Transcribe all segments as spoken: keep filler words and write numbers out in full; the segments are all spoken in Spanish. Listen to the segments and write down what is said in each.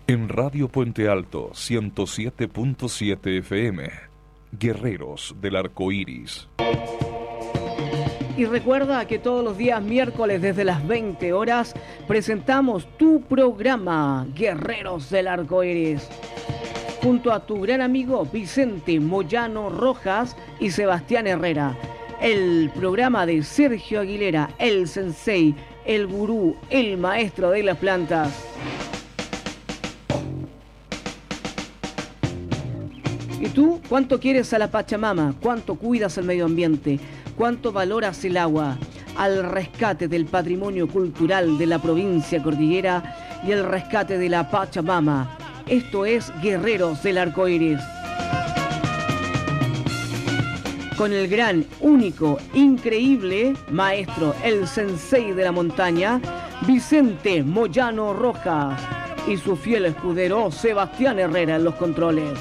En Radio Puente Alto ciento siete punto siete F M, Guerreros del Arco Iris. Y recuerda que todos los días miércoles desde las veinte horas presentamos tu programa Guerreros del Arco Iris, junto a tu gran amigo Vicente Moyano Rojas y Sebastián Herrera. El programa de Sergio Aguilera, el sensei, el gurú, el maestro de las plantas. ¿Y tú cuánto quieres a la Pachamama? ¿Cuánto cuidas el medio ambiente? ¿Cuánto valoras el agua? Al rescate del patrimonio cultural de la provincia cordillera y el rescate de la Pachamama. Esto es Guerreros del Arco Iris. Con el gran, único, increíble maestro, el sensei de la montaña, Vicente Moyano Rojas, y su fiel escudero Sebastián Herrera en los controles.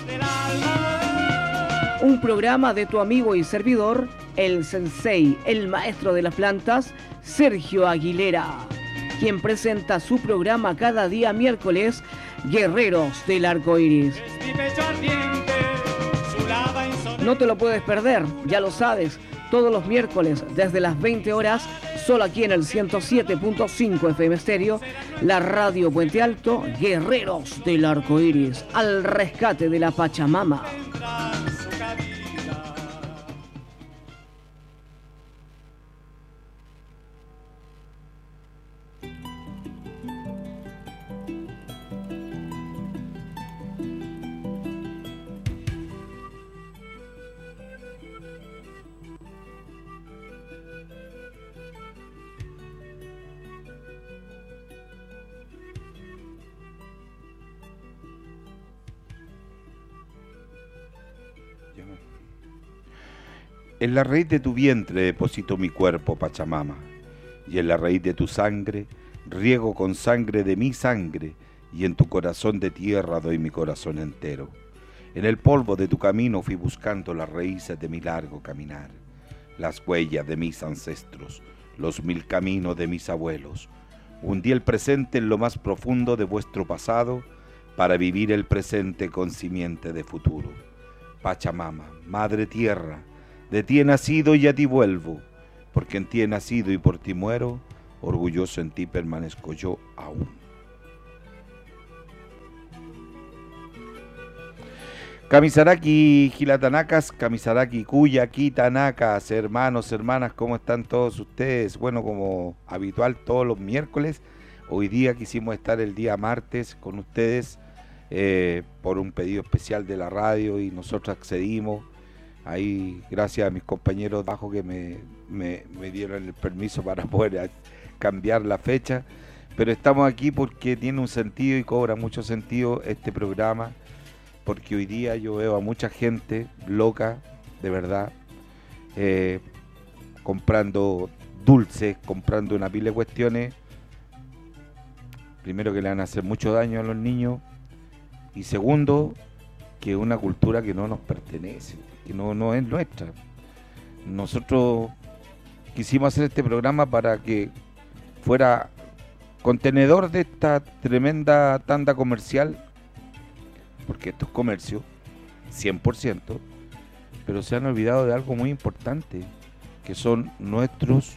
Un programa de tu amigo y servidor, el sensei, el maestro de las plantas, Sergio Aguilera, quien presenta su programa cada día miércoles, Guerreros del Arco Iris. No te lo puedes perder, ya lo sabes, todos los miércoles desde las veinte horas, solo aquí en el ciento siete punto cinco F M Stereo, la Radio Puente Alto, Guerreros del Arco Iris, al rescate de la Pachamama. En la raíz de tu vientre deposito mi cuerpo, Pachamama, y en la raíz de tu sangre riego con sangre de mi sangre, y en tu corazón de tierra doy mi corazón entero. En el polvo de tu camino fui buscando las raíces de mi largo caminar, las huellas de mis ancestros, los mil caminos de mis abuelos. Hundí el presente en lo más profundo de vuestro pasado, para vivir el presente con simiente de futuro. Pachamama, Madre Tierra, de ti he nacido y a ti vuelvo, porque en ti he nacido y por ti muero, orgulloso en ti permanezco yo aún. Kamisaraki, Gilatanacas, Kamisaraki, Cuya, Kitanakas, hermanos, hermanas, ¿cómo están todos ustedes? Bueno, como habitual todos los miércoles, hoy día quisimos estar el día martes con ustedes eh, por un pedido especial de la radio y nosotros accedimos. Ahí, gracias a mis compañeros de abajo que me, me, me dieron el permiso para poder cambiar la fecha. Pero estamos aquí porque tiene un sentido y cobra mucho sentido este programa. Porque hoy día yo veo a mucha gente loca, de verdad, eh, comprando dulces, comprando una pila de cuestiones. Primero, que le van a hacer mucho daño a los niños. Y segundo, que es una cultura que no nos pertenece, que no, no es nuestra. Nosotros quisimos hacer este programa para que fuera contenedor de esta tremenda tanda comercial, porque esto es comercio, cien por ciento, pero se han olvidado de algo muy importante, que son nuestros,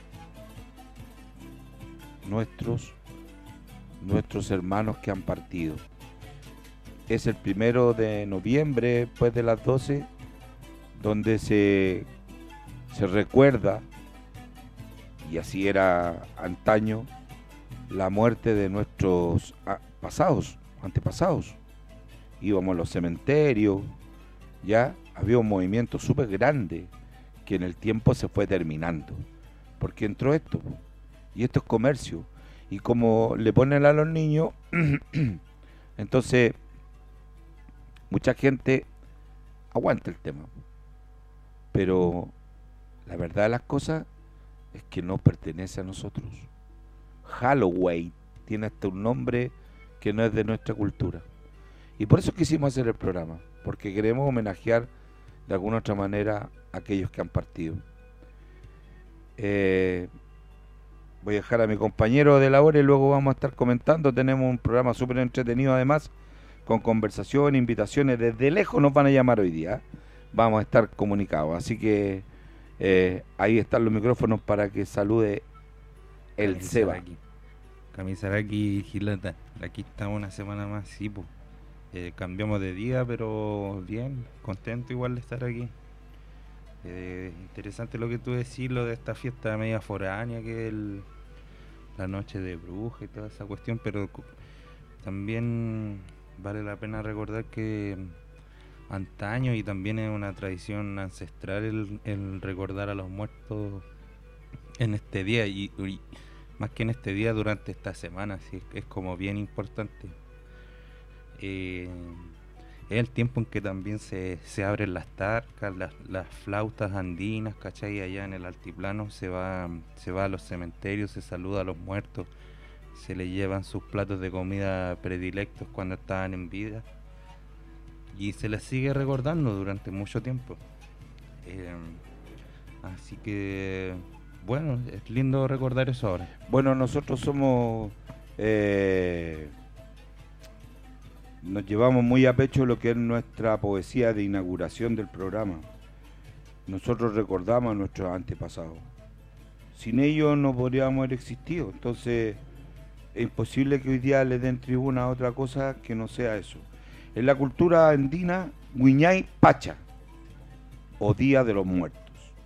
nuestros, nuestros hermanos que han partido. Es el primero de noviembre, después de las doce, donde se, se recuerda, y así era antaño, la muerte de nuestros pasados, antepasados. Íbamos a los cementerios, ya había un movimiento súper grande que en el tiempo se fue terminando, porque entró esto, y esto es comercio, y como le ponen a los niños, entonces mucha gente aguanta el tema, pero la verdad de las cosas es que no pertenece a nosotros. Halloween tiene hasta un nombre que no es de nuestra cultura, y por eso quisimos hacer el programa, porque queremos homenajear de alguna otra manera a aquellos que han partido. Eh, voy a dejar a mi compañero de labor y luego vamos a estar comentando. Tenemos un programa súper entretenido además, con conversación, invitaciones. Desde lejos nos van a llamar hoy día. Vamos a estar comunicados. Así que eh, ahí están los micrófonos para que salude el Seba. Camisaraki y Gilata. Aquí estamos una semana más, sí, pues. Eh, cambiamos de día, pero bien, contento igual de estar aquí. Eh, interesante lo que tú decís, lo de esta fiesta media foránea, que es el, la noche de bruja y toda esa cuestión, pero también vale la pena recordar que antaño, y también es una tradición ancestral el, el recordar a los muertos en este día, y, y más que en este día, durante esta semana, sí, es como bien importante. Eh, es el tiempo en que también se, se abren las tarcas, las, las flautas andinas, ¿cachai? Allá en el altiplano se va, se va a los cementerios, se saluda a los muertos, se les llevan sus platos de comida predilectos cuando estaban en vida, y se les sigue recordando durante mucho tiempo. Eh, así que, bueno, es lindo recordar eso ahora. Bueno, nosotros somos... Eh, nos llevamos muy a pecho lo que es nuestra poesía de inauguración del programa. Nosotros recordamos a nuestros antepasados. Sin ellos no podríamos haber existido. Entonces es imposible que hoy día le den tribuna a otra cosa que no sea eso. En la cultura andina, Huiñay Pacha, o Día de los Muertos.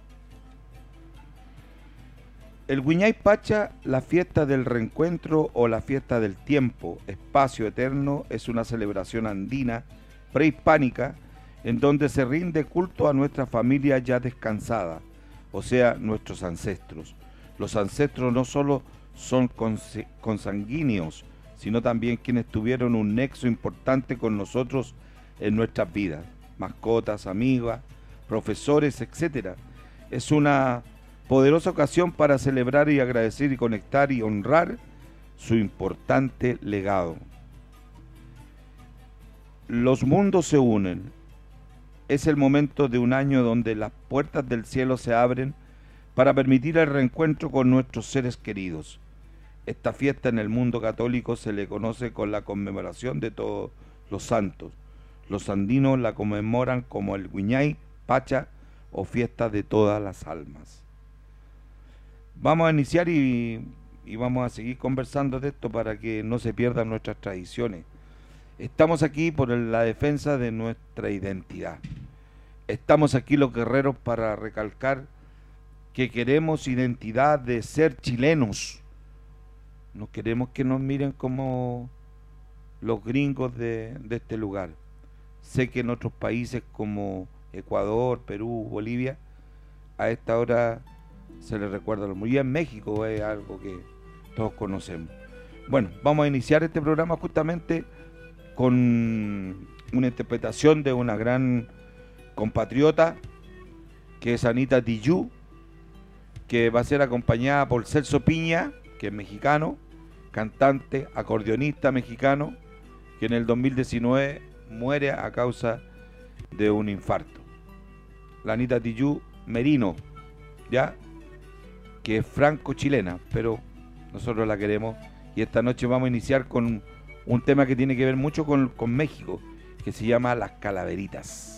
El Huiñay Pacha, la fiesta del reencuentro o la fiesta del tiempo, espacio eterno, es una celebración andina prehispánica en donde se rinde culto a nuestra familia ya descansada, o sea, nuestros ancestros. Los ancestros no solo son cons- consanguíneos, sino también quienes tuvieron un nexo importante con nosotros en nuestras vidas, mascotas, amigas, profesores, etcétera. Es una poderosa ocasión para celebrar y agradecer y conectar y honrar su importante legado. Los mundos se unen. Es el momento de un año donde las puertas del cielo se abren para permitir el reencuentro con nuestros seres queridos. Esta fiesta en el mundo católico se le conoce con la conmemoración de todos los santos. Los andinos la conmemoran como el Huiñay Pacha o fiesta de todas las almas. Vamos a iniciar y, y vamos a seguir conversando de esto para que no se pierdan nuestras tradiciones. Estamos aquí por el, la defensa de nuestra identidad. Estamos aquí los guerreros para recalcar que queremos identidad de ser chilenos. No queremos que nos miren como los gringos de, de este lugar. Sé que en otros países como Ecuador, Perú, Bolivia, a esta hora se les recuerda lo muy bien. En México es algo que todos conocemos. Bueno, vamos a iniciar este programa justamente con una interpretación de una gran compatriota que es Anita Tijoux, que va a ser acompañada por Celso Piña, que es mexicano, cantante, acordeonista mexicano, que en el dos mil diecinueve muere a causa de un infarto. La Anita Tijoux Merino, ¿ya? Que es franco-chilena, pero nosotros la queremos, y esta noche vamos a iniciar con un tema que tiene que ver mucho con, con México, que se llama Las Calaveritas.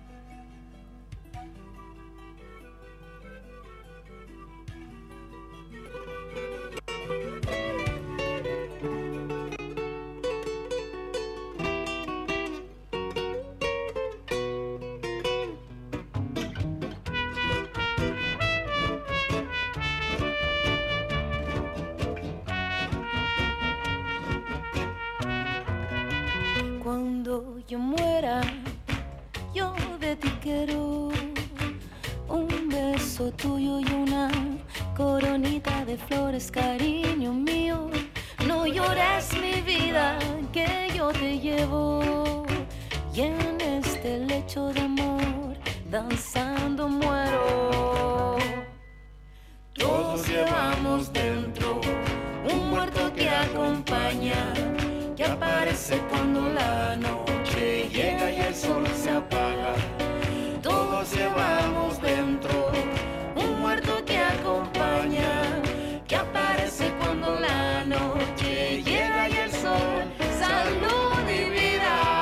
Cuando yo muera, yo de ti quiero un beso tuyo y una coronita de flores, cariño mío. No llores mi vida, que yo te llevo, y en este lecho de amor danzando muero. Todos llevamos dentro un muerto que acompaña, que aparece cuando la noche llega y el sol se apaga. Todos llevamos dentro un muerto que acompaña, que aparece cuando la noche llega y el sol. Salud y vida.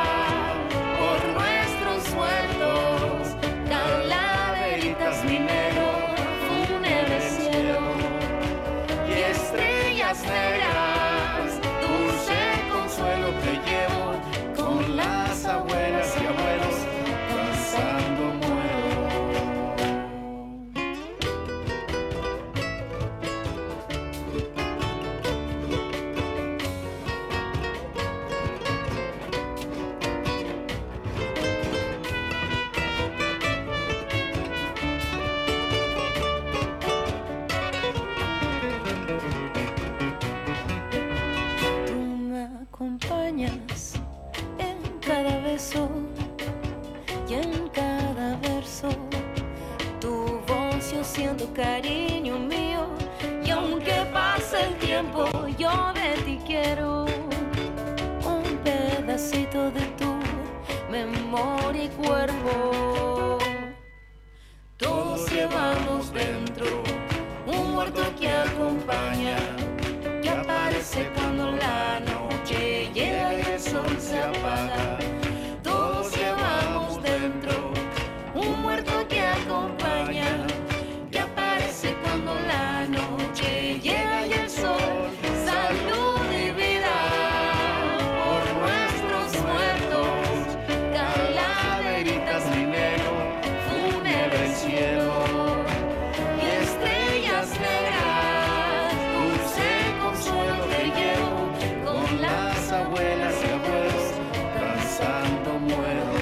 acompañas en cada beso y en cada verso. Tu voz yo siento cariño mío, y aunque pase el tiempo yo de ti quiero un pedacito de tu memoria y cuerpo. Todos llevamos dentro un muerto que acompaña, que aparece cuando la noche llega y el sol se apaga. Todos llevamos dentro un muerto que acompaña, que aparece cuando la noche llega y el sol. Salud y vida por nuestros muertos, calaveritas dinero, fúnebre el cielo y estrellas negras, dulce consuelo te llevo con las abuelas y abuelos, danzando muero.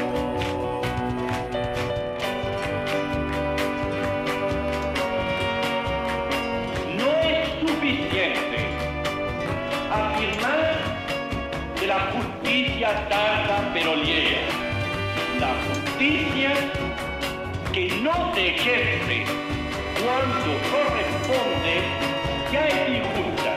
No es suficiente afirmar que la justicia tarda pero llega. La justicia que no se ejerce cuando corresponde ya es injusta.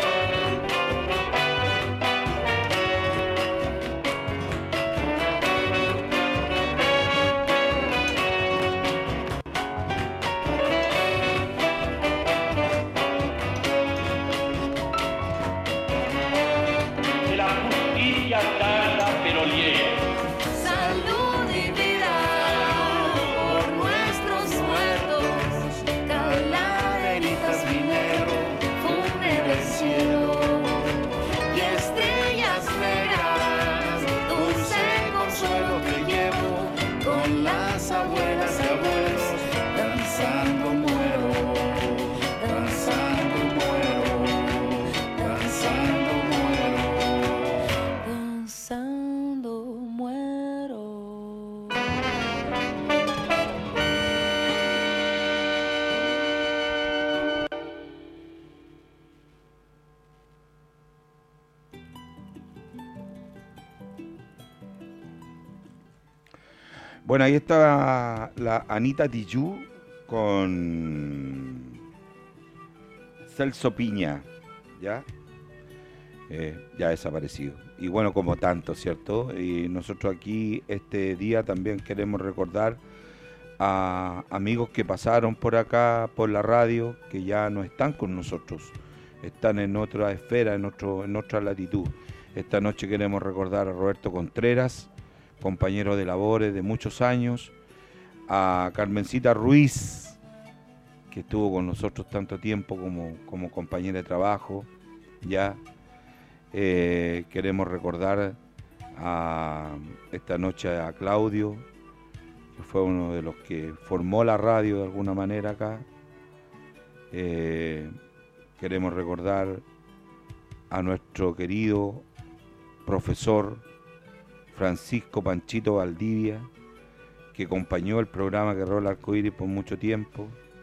Que la justicia tarda pero llega. Salud y vida por nuestros muertos, calaveritas minero, fúnebre el cielo y estrellas negras, dulce consuelo te llevo con las abuelas y abuelos, danzando muero, danzando muero, danzando muero, danzando muero. Bueno, ahí está la Anita Tijoux con Celso Piña, ¿ya? Eh, ya desaparecido. Y bueno, como tanto, ¿cierto? Y nosotros aquí este día también queremos recordar a amigos que pasaron por acá, por la radio, que ya no están con nosotros, están en otra esfera, en, otro, en otra latitud. Esta noche queremos recordar a Roberto Contreras, compañero de labores de muchos años, a Carmencita Ruiz, que estuvo con nosotros tanto tiempo como, como compañera de trabajo, ya. Eh, queremos recordar a, esta noche a Claudio, que fue uno de los que formó la radio de alguna manera acá. Eh, queremos recordar a nuestro querido profesor Francisco Panchito Valdivia, que acompañó el programa Guerrero del Arcoíris por mucho tiempo.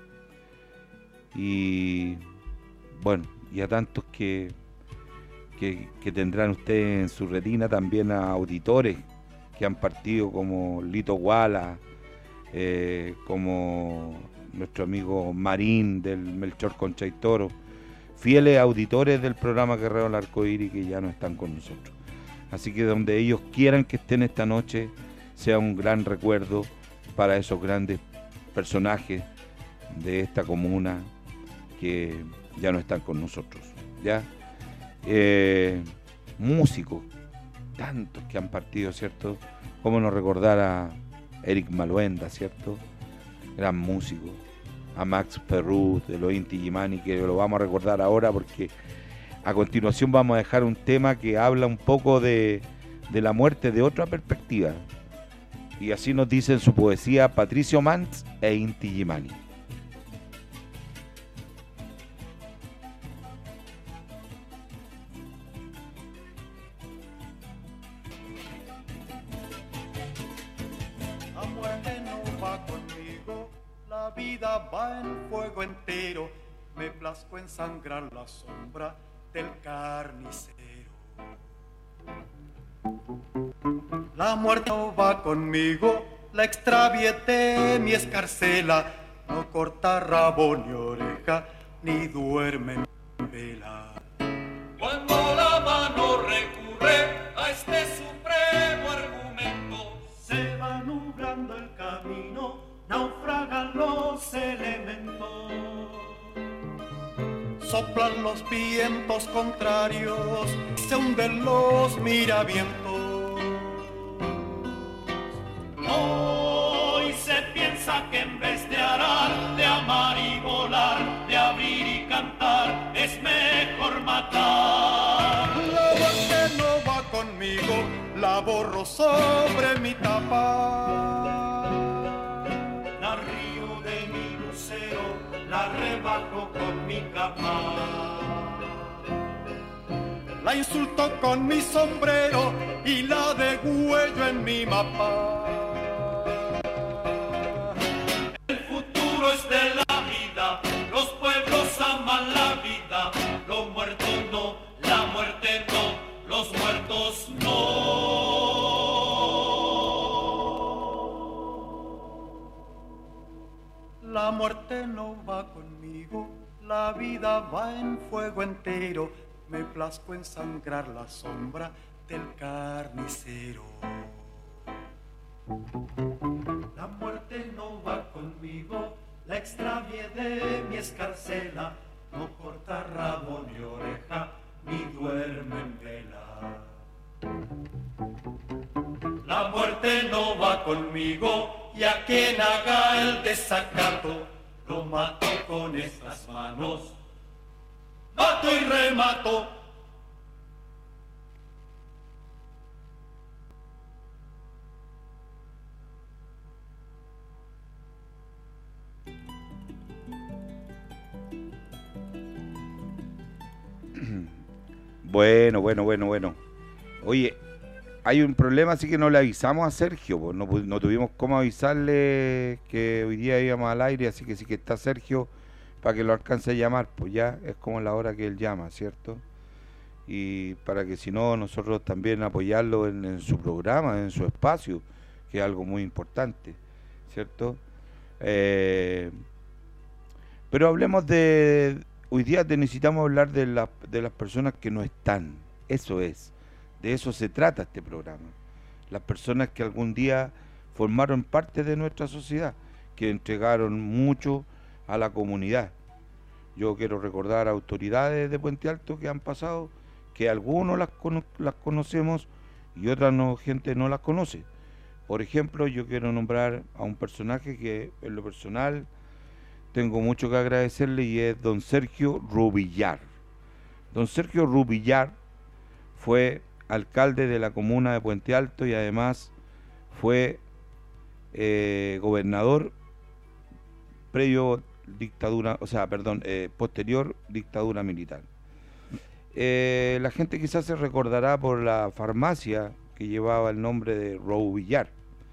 Y bueno, y a tantos que, que, que tendrán ustedes en su retina, también a auditores que han partido como Lito Guala, eh, como nuestro amigo Marín del Melchor Concha y Toro, fieles auditores del programa Guerrero del Arcoíris que ya no están con nosotros. Así que donde ellos quieran que estén esta noche, sea un gran recuerdo para esos grandes personajes de esta comuna que ya no están con nosotros, ¿ya? Eh, músicos, tantos que han partido, ¿cierto? Cómo no recordar a Eric Maluenda, ¿cierto? Gran músico. A Max Perrut de los Inti Illimani, que lo vamos a recordar ahora porque a continuación vamos a dejar un tema que habla un poco de, de la muerte de otra perspectiva. Y así nos dice en su poesía Patricio Mantz e Inti Illimani. La muerte no va conmigo, la vida va en fuego entero. Me plazco ensangrar la sombra del carnicero. La muerte no va conmigo, la extravié de mi escarcela. No corta rabo ni oreja, ni duerme en vela. Cuando la mano recurre a este supremo argumento, se va nublando el camino, naufragan los elementos. Soplan los vientos contrarios, se hunden los miravientos. Hoy se piensa que en vez de arar, de amar y volar, de abrir y cantar, es mejor matar. La muerte no va conmigo, la borro sobre mi tapa. La río de mi lucero, la rebajo con mi capa. La insulto con mi sombrero y la degüello en mi mapa. El futuro es de la vida, los pueblos aman la vida, los muertos no, la muerte no, los muertos no. La muerte no va conmigo, la vida va en fuego entero. Me plazco ensangrar la sombra del carnicero. La muerte no va conmigo, la extravié de mi escarcela. No corta rabo ni oreja, ni duerme en vela. La muerte no va conmigo, y a quien haga el desacato, lo mato con estas manos. Mato y remato. Bueno, bueno, bueno, bueno. Oye, hay un problema, así que no le avisamos a Sergio, pues no, no tuvimos cómo avisarle que hoy día íbamos al aire, así que sí que está Sergio para que lo alcance a llamar, pues ya es como la hora que él llama, ¿cierto? Y para que si no, nosotros también apoyarlo en, en su programa, en su espacio, que es algo muy importante, ¿cierto? Eh, pero hablemos de... Hoy día necesitamos hablar de, la, de las personas que no están, eso es, de eso se trata este programa. Las personas que algún día formaron parte de nuestra sociedad, que entregaron mucho a la comunidad. Yo quiero recordar a autoridades de Puente Alto que han pasado, que algunos las, cono las conocemos y otras no, gente no las conoce. Por ejemplo, yo quiero nombrar a un personaje que en lo personal tengo mucho que agradecerle y es don Sergio Rubillar. Don Sergio Rubillar fue alcalde de la comuna de Puente Alto y además fue eh, gobernador previo dictadura, o sea, perdón, eh, posterior dictadura militar. Eh, la gente quizás se recordará por la farmacia que llevaba el nombre de Rubillar.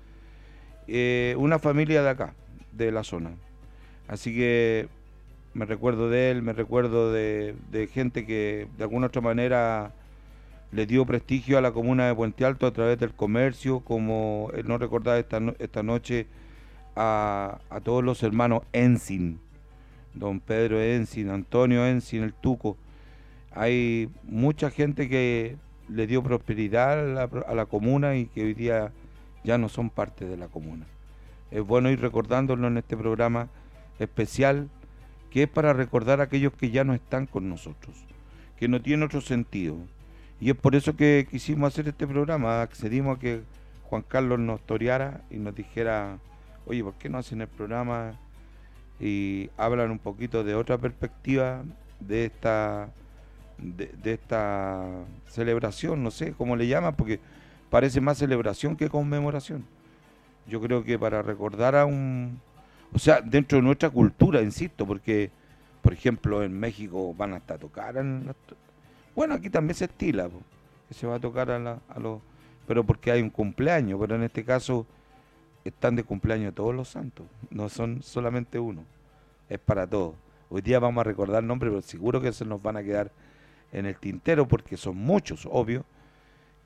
Eh, una familia de acá, de la zona. Así que me recuerdo de él, me recuerdo de, de gente que de alguna otra manera le dio prestigio a la comuna de Puente Alto a través del comercio, como eh, no recordar esta, no, esta noche a, a todos los hermanos Encin, don Pedro Encin, Antonio Encin, el Tuco. Hay mucha gente que le dio prosperidad a la, a la comuna y que hoy día ya no son parte de la comuna. Es bueno ir recordándolo en este programa especial, que es para recordar a aquellos que ya no están con nosotros, que no tiene otro sentido. Y es por eso que quisimos hacer este programa, accedimos a que Juan Carlos nos toreara y nos dijera, oye, ¿por qué no hacen el programa y hablan un poquito de otra perspectiva de esta de, de esta celebración? No sé cómo le llaman, porque parece más celebración que conmemoración. Yo creo que para recordar a un... O sea, dentro de nuestra cultura, insisto, porque, por ejemplo, en México van hasta tocar... En la, bueno, aquí también se estila, po, que se va a tocar a, la, a los... Pero porque hay un cumpleaños, pero en este caso están de cumpleaños todos los santos, no son solamente uno, es para todos. Hoy día vamos a recordar nombres, pero seguro que se nos van a quedar en el tintero, porque son muchos, obvio,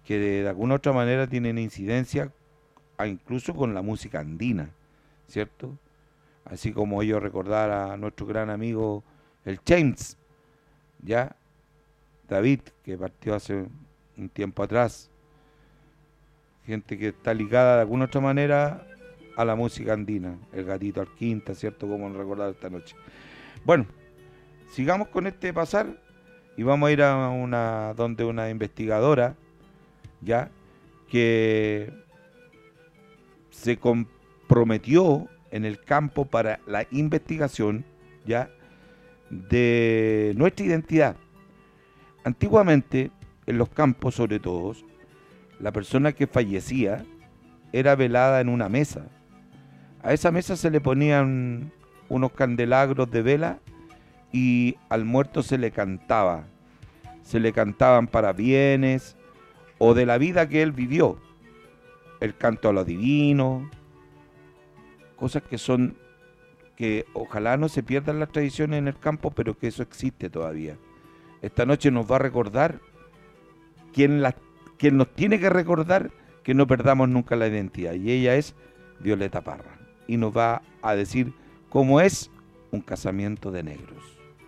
que de, de alguna otra manera tienen incidencia a, incluso con la música andina, ¿cierto? Así como ellos recordar a nuestro gran amigo el James, ya, David, que partió hace un tiempo atrás, gente que está ligada de alguna otra manera a la música andina, el Gatito Alquinta, ¿cierto? Como han recordado esta noche. Bueno, sigamos con este pasar y vamos a ir a una donde una investigadora, ya, que se comprometió en el campo para la investigación, ya, de nuestra identidad. Antiguamente, en los campos sobre todo, la persona que fallecía era velada en una mesa. A esa mesa se le ponían unos candelabros de vela y al muerto se le cantaba. Se le cantaban parabienes o de la vida que él vivió. El canto a lo divino, cosas que son, que ojalá no se pierdan las tradiciones en el campo, pero que eso existe todavía. Esta noche nos va a recordar quien, la, quien nos tiene que recordar que no perdamos nunca la identidad, y ella es Violeta Parra, y nos va a decir cómo es un casamiento de negros.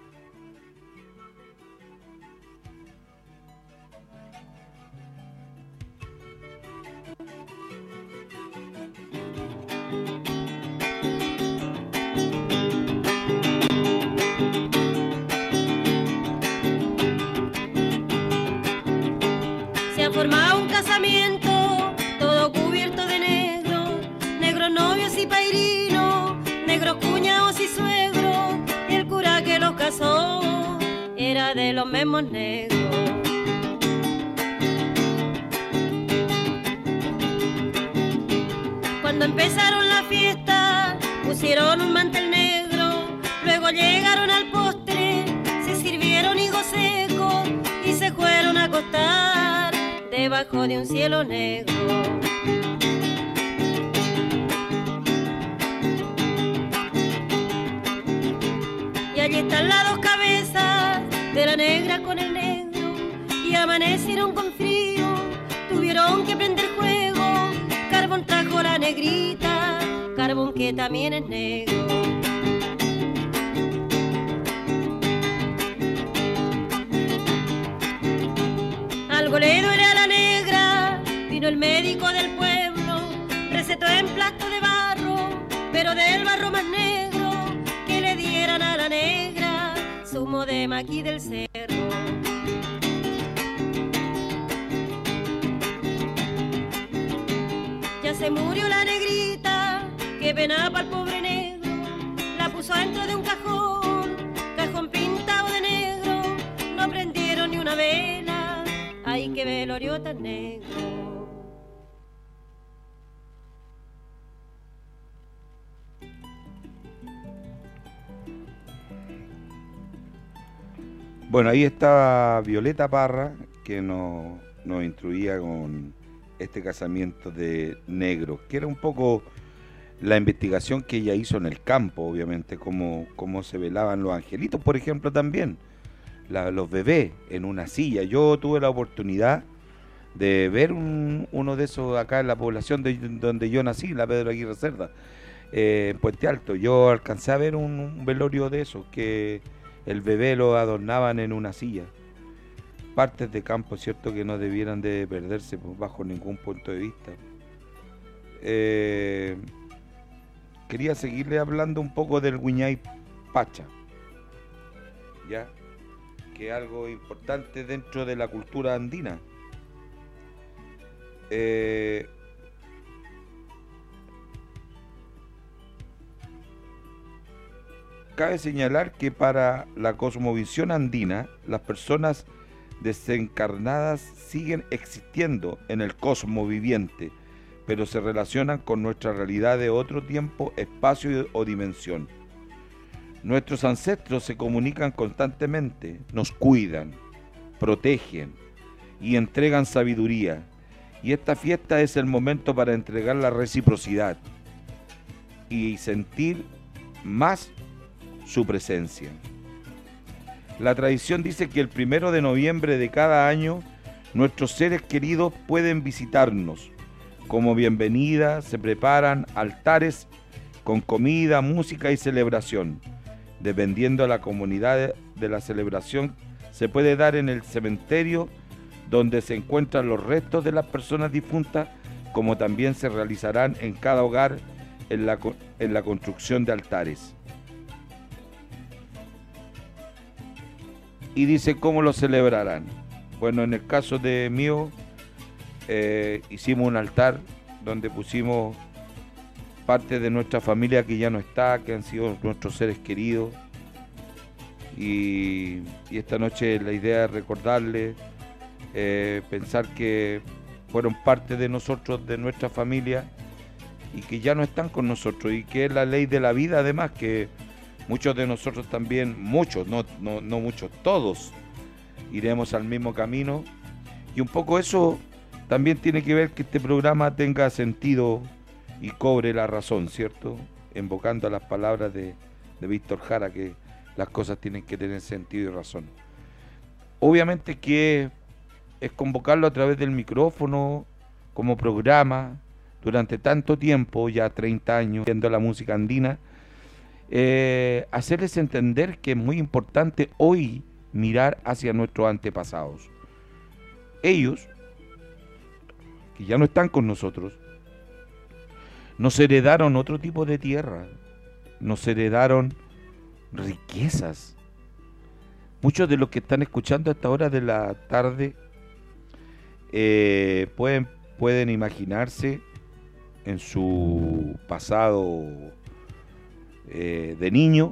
Formaba un casamiento, todo cubierto de negro, negros novios y pairinos, negros cuñados y suegros, y el cura que los casó era de los mismos negros. Cuando empezaron la fiesta, pusieron un mantel negro, luego llegaron al postre, se sirvieron higos secos y se fueron a acostar debajo de un cielo negro. Y allí están las dos cabezas de la negra con el negro, y amanecieron con frío, tuvieron que prender fuego. Carbón trajo la negrita, carbón que también es negro. Algo le duele a la negra, vino el médico del pueblo, recetó en plato de barro, pero del barro más negro, que le dieran a la negra zumo de maquí del cerro. Ya se murió la negrita, que pena para el pobre negro, la puso dentro de un cajón, cajón pintado de negro, no prendieron ni una vela. Ay, qué velorio tan negro. Bueno, ahí estaba Violeta Parra, que nos, nos instruía con este casamiento de negros, que era un poco la investigación que ella hizo en el campo, obviamente, cómo, cómo se velaban los angelitos, por ejemplo, también. La, los bebés en una silla. Yo tuve la oportunidad de ver un, uno de esos acá en la población de, donde yo nací, la Pedro Aguirre Cerda, eh, en Puente Alto. Yo alcancé a ver un, un velorio de esos, que el bebé lo adornaban en una silla. Partes de campo, cierto, que no debieran de perderse pues, bajo ningún punto de vista. Eh, quería seguirle hablando un poco del Huiñay Pacha, ¿ya? Que es algo importante dentro de la cultura andina. Eh, cabe señalar que para la cosmovisión andina, las personas desencarnadas siguen existiendo en el cosmos viviente, pero se relacionan con nuestra realidad de otro tiempo, espacio o dimensión. Nuestros ancestros se comunican constantemente, nos cuidan, protegen y entregan sabiduría. Y esta fiesta es el momento para entregar la reciprocidad y sentir más su presencia. La tradición dice que el primero de noviembre de cada año nuestros seres queridos pueden visitarnos. Como bienvenida se preparan altares con comida, música y celebración. Dependiendo de la comunidad de la celebración, se puede dar en el cementerio donde se encuentran los restos de las personas difuntas, como también se realizarán en cada hogar en la, en la construcción de altares. Y dice cómo lo celebrarán. Bueno, en el caso de mío, eh, hicimos un altar donde pusimos parte de nuestra familia que ya no está, que han sido nuestros seres queridos. Y, y esta noche la idea es recordarles, eh, pensar que fueron parte de nosotros, de nuestra familia, y que ya no están con nosotros, y que es la ley de la vida, además, que muchos de nosotros también, muchos, no, no, no muchos, todos, iremos al mismo camino, y un poco eso también tiene que ver que este programa tenga sentido y cobre la razón, ¿cierto? Invocando a las palabras de, de Víctor Jara, que las cosas tienen que tener sentido y razón. Obviamente que es convocarlo a través del micrófono, como programa, durante tanto tiempo, ya treinta años, viendo la música andina, eh, hacerles entender que es muy importante hoy mirar hacia nuestros antepasados. Ellos, que ya no están con nosotros, nos heredaron otro tipo de tierra, nos heredaron riquezas. Muchos de los que están escuchando a esta hora de la tarde eh, pueden, pueden imaginarse en su pasado eh, de niño.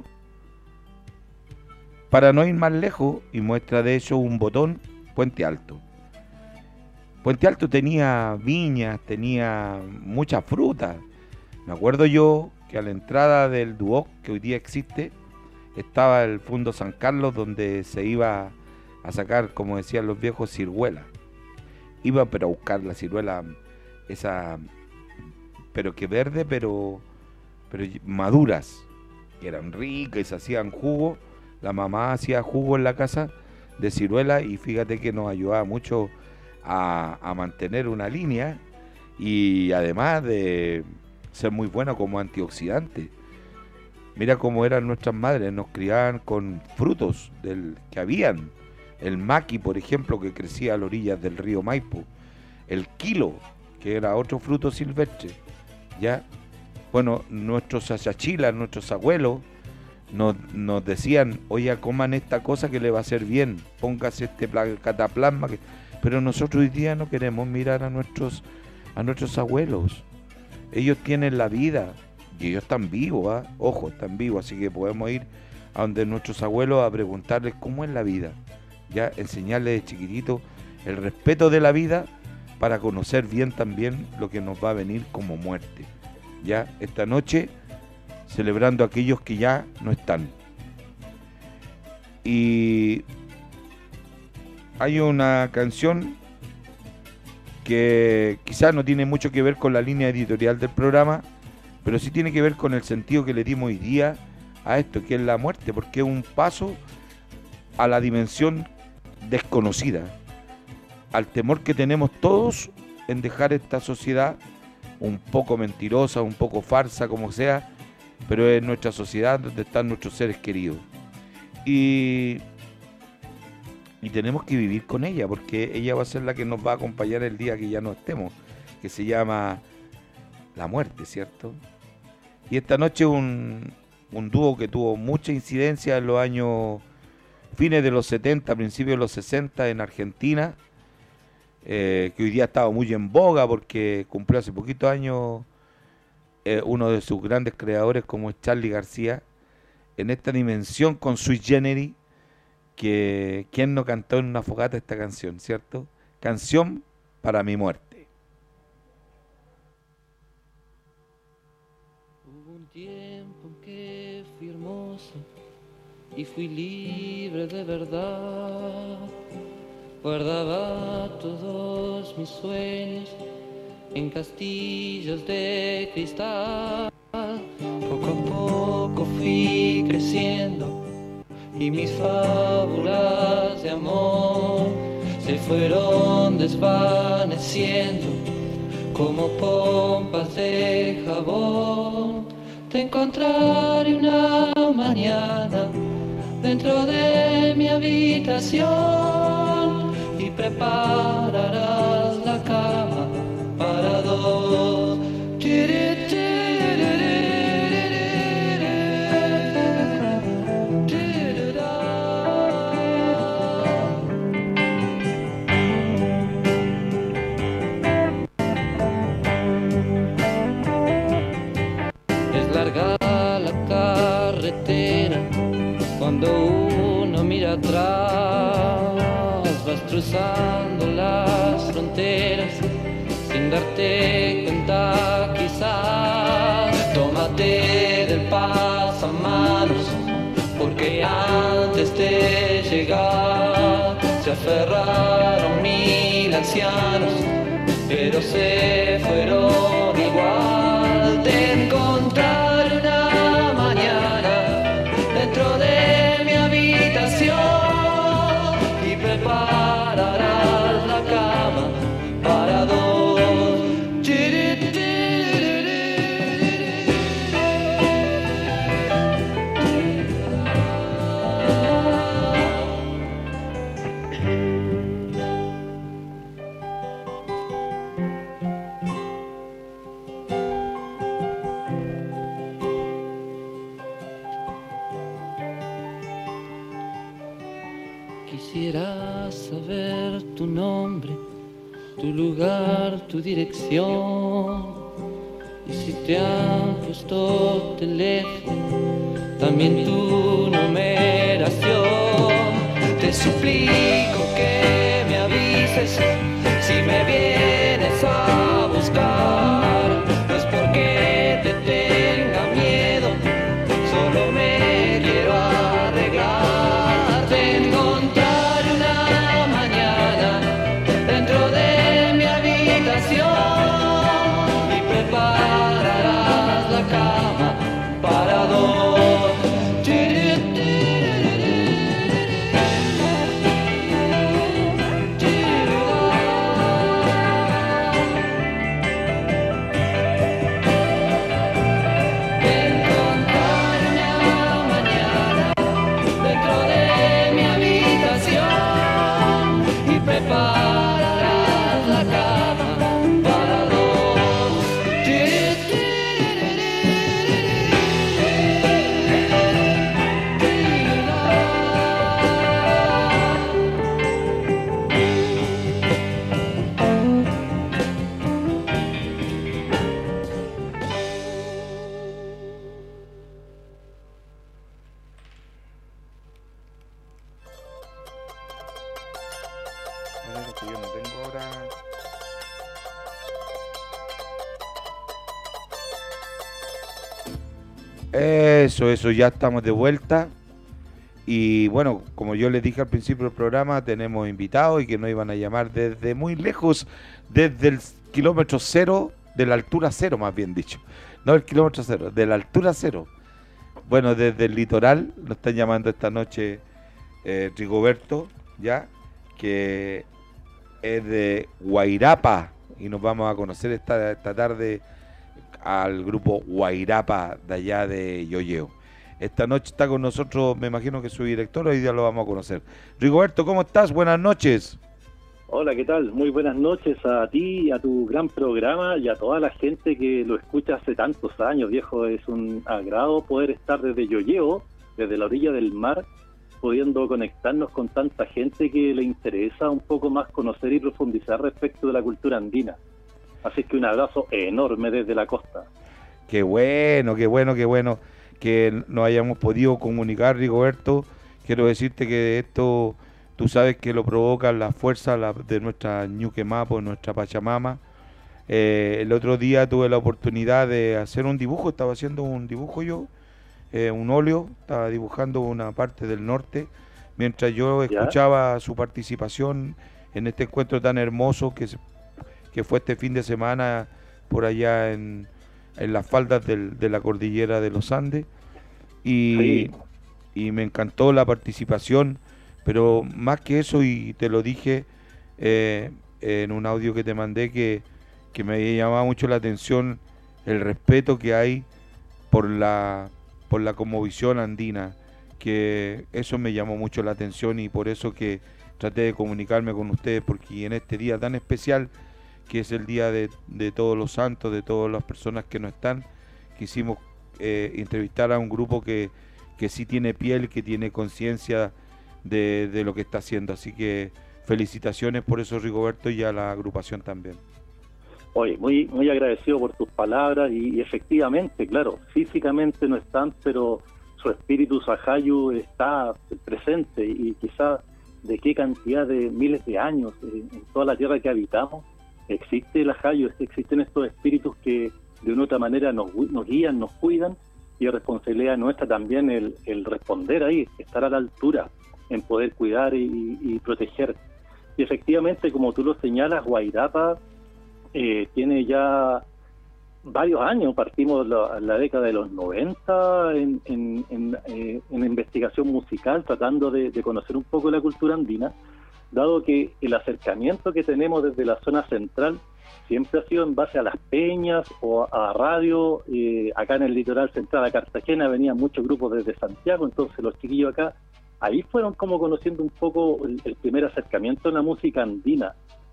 Para no ir más lejos, y muestra de eso un botón, Puente Alto. Puente Alto tenía viñas, tenía mucha fruta. Me acuerdo yo que a la entrada del Duoc, que hoy día existe, estaba el Fundo San Carlos, donde se iba a sacar, como decían los viejos, ciruela. Iba pero a buscar la ciruela, esa, pero que verde, pero, pero maduras, que eran ricas y se hacían jugo. La mamá hacía jugo en la casa de ciruela, y fíjate que nos ayudaba mucho a, a mantener una línea, y además de ser muy buena como antioxidante. Mira cómo eran nuestras madres, nos criaban con frutos del que habían. El maqui, por ejemplo, que crecía a las orillas del río Maipo. El quilo, que era otro fruto silvestre. ¿Ya? Bueno, nuestros achachilas, nuestros abuelos, nos, nos decían, oye, coman esta cosa que le va a hacer bien, póngase este cataplasma. Que... Pero nosotros hoy día no queremos mirar a nuestros, a nuestros abuelos. Ellos tienen la vida, y ellos están vivos, ¿eh? Ojo, están vivos, así que podemos ir a donde nuestros abuelos a preguntarles cómo es la vida, ya enseñarles de chiquitito el respeto de la vida, para conocer bien también lo que nos va a venir como muerte. Ya esta noche celebrando a aquellos que ya no están. Y hay una canción que quizás no tiene mucho que ver con la línea editorial del programa, pero sí tiene que ver con el sentido que le dimos hoy día a esto, que es la muerte, porque es un paso a la dimensión desconocida, al temor que tenemos todos en dejar esta sociedad un poco mentirosa, un poco farsa, como sea, pero es nuestra sociedad donde están nuestros seres queridos. Y, y tenemos que vivir con ella, porque ella va a ser la que nos va a acompañar el día que ya no estemos, que se llama la muerte, ¿cierto? Y esta noche un, un dúo que tuvo mucha incidencia en los años fines de los setenta, principios de los sesenta en Argentina, eh, que hoy día estaba muy en boga porque cumplió hace poquitos años eh, uno de sus grandes creadores, como es Charly García, en esta dimensión con Sui Generis, que quién no cantó en una fogata esta canción, ¿cierto? Canción para mi muerte. Hubo un tiempo en que fui hermoso y fui libre de verdad. Guardaba todos mis sueños en castillos de cristal. Poco a poco fui creciendo y mis fábulas de amor se fueron desvaneciendo como pompas de jabón. Te encontraré una mañana dentro de mi habitación y prepararás la cama para dos. Es larga la carretera cuando uno mira atrás, vas cruzando las fronteras sin darte cuenta quizás. Tómate del pasamanos, porque antes de llegar se aferraron mil ancianos, pero se fueron igual. Te encontraré una mañana dentro de mi habitación y prepararás la cama para dos. Quisiera saber tu nombre, tu lugar, tu dirección, y si te han puesto teléfono, también tu numeración. Te suplico que me avises si me vienes a buscar. No es porque te tenga miedo, solo me quiero arreglar. Te encontraré una mañana dentro de mi habitación y prepararás la cama para dos. Prepararás la cama para dos. Que yo no tengo ahora. Eso, eso, ya estamos de vuelta. Y bueno, como yo les dije al principio del programa, tenemos invitados y que nos iban a llamar desde muy lejos, desde el kilómetro cero, de la altura cero más bien dicho. No el kilómetro cero, de la altura cero. Bueno, desde el litoral nos están llamando esta noche eh, Rigoberto, ya, que es de Guairapa, y nos vamos a conocer esta, esta tarde al grupo Guairapa de allá de Yoyeo. Esta noche está con nosotros, me imagino que su director, hoy día lo vamos a conocer. Rigoberto, ¿cómo estás? Buenas noches. Hola, ¿qué tal? Muy buenas noches a ti, a tu gran programa y a toda la gente que lo escucha hace tantos años, viejo. Es un agrado poder estar desde Yoyeo, desde la orilla del mar, pudiendo conectarnos con tanta gente que le interesa un poco más conocer y profundizar respecto de la cultura andina. Así que un abrazo enorme desde la costa. Qué bueno, qué bueno, qué bueno que nos hayamos podido comunicar, Rigoberto. Quiero decirte que esto, tú sabes que lo provocan las fuerzas la, de nuestra Ñuquemapo, nuestra Pachamama. Eh, el otro día tuve la oportunidad de hacer un dibujo, estaba haciendo un dibujo yo, eh, un óleo, estaba dibujando una parte del norte, mientras yo escuchaba ¿Ya? su participación en este encuentro tan hermoso que, que fue este fin de semana por allá en, en las faldas del, de la cordillera de los Andes, y, sí. y me encantó la participación, pero más que eso, y te lo dije, eh, en un audio que te mandé que, que me llamaba mucho la atención el respeto que hay por la, por la cosmovisión andina, que eso me llamó mucho la atención y por eso que traté de comunicarme con ustedes, porque en este día tan especial, que es el día de, de todos los santos, de todas las personas que no están, quisimos eh, entrevistar a un grupo que, que sí tiene piel, que tiene conciencia de, de lo que está haciendo. Así que felicitaciones por eso, Rigoberto, y a la agrupación también. Oye, muy muy agradecido por tus palabras y, y efectivamente, claro, físicamente no están, pero su espíritu Sahayu está presente y quizás de qué cantidad de miles de años eh, en toda la tierra que habitamos existe el Ajayu, existen estos espíritus que de una u otra manera nos, nos guían, nos cuidan, y es responsabilidad nuestra también el, el responder ahí, estar a la altura en poder cuidar y, y proteger. Y efectivamente, como tú lo señalas, Guairapa eh, tiene ya varios años, partimos la, la década de los noventa en, en, en, eh, en investigación musical, tratando de, de conocer un poco la cultura andina, dado que el acercamiento que tenemos desde la zona central siempre ha sido en base a las peñas o a radio. Eh, acá en el litoral central, a Cartagena, venían muchos grupos desde Santiago, entonces los chiquillos acá, ahí fueron como conociendo un poco el, el primer acercamiento a la música andina.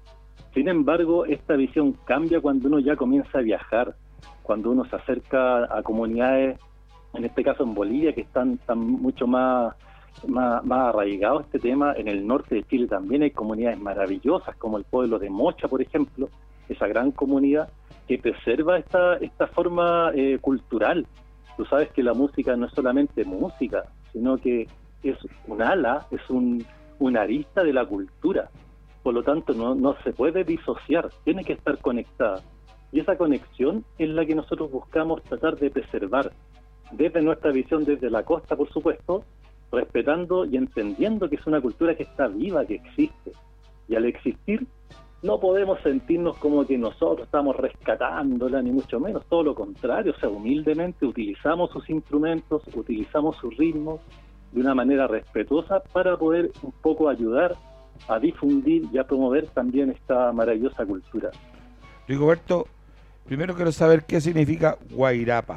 Sin embargo, esta visión cambia cuando uno ya comienza a viajar, cuando uno se acerca a comunidades, en este caso en Bolivia, que están, están mucho más, más, más arraigados a este tema. En el norte de Chile también hay comunidades maravillosas, como el pueblo de Mocha, por ejemplo, esa gran comunidad que preserva esta, esta forma eh, cultural. Tú sabes que la música no es solamente música, sino que es un ala, es un, una arista de la cultura. Por lo tanto, no, no se puede disociar, tiene que estar conectada. Y esa conexión es la que nosotros buscamos tratar de preservar, desde nuestra visión, desde la costa, por supuesto, respetando y entendiendo que es una cultura que está viva, que existe. Y al existir, no podemos sentirnos como que nosotros estamos rescatándola, ni mucho menos, todo lo contrario. O sea, humildemente utilizamos sus instrumentos, utilizamos sus ritmos de una manera respetuosa para poder un poco ayudar a difundir y a promover también esta maravillosa cultura. Rigoberto, primero quiero saber qué significa Guairapa.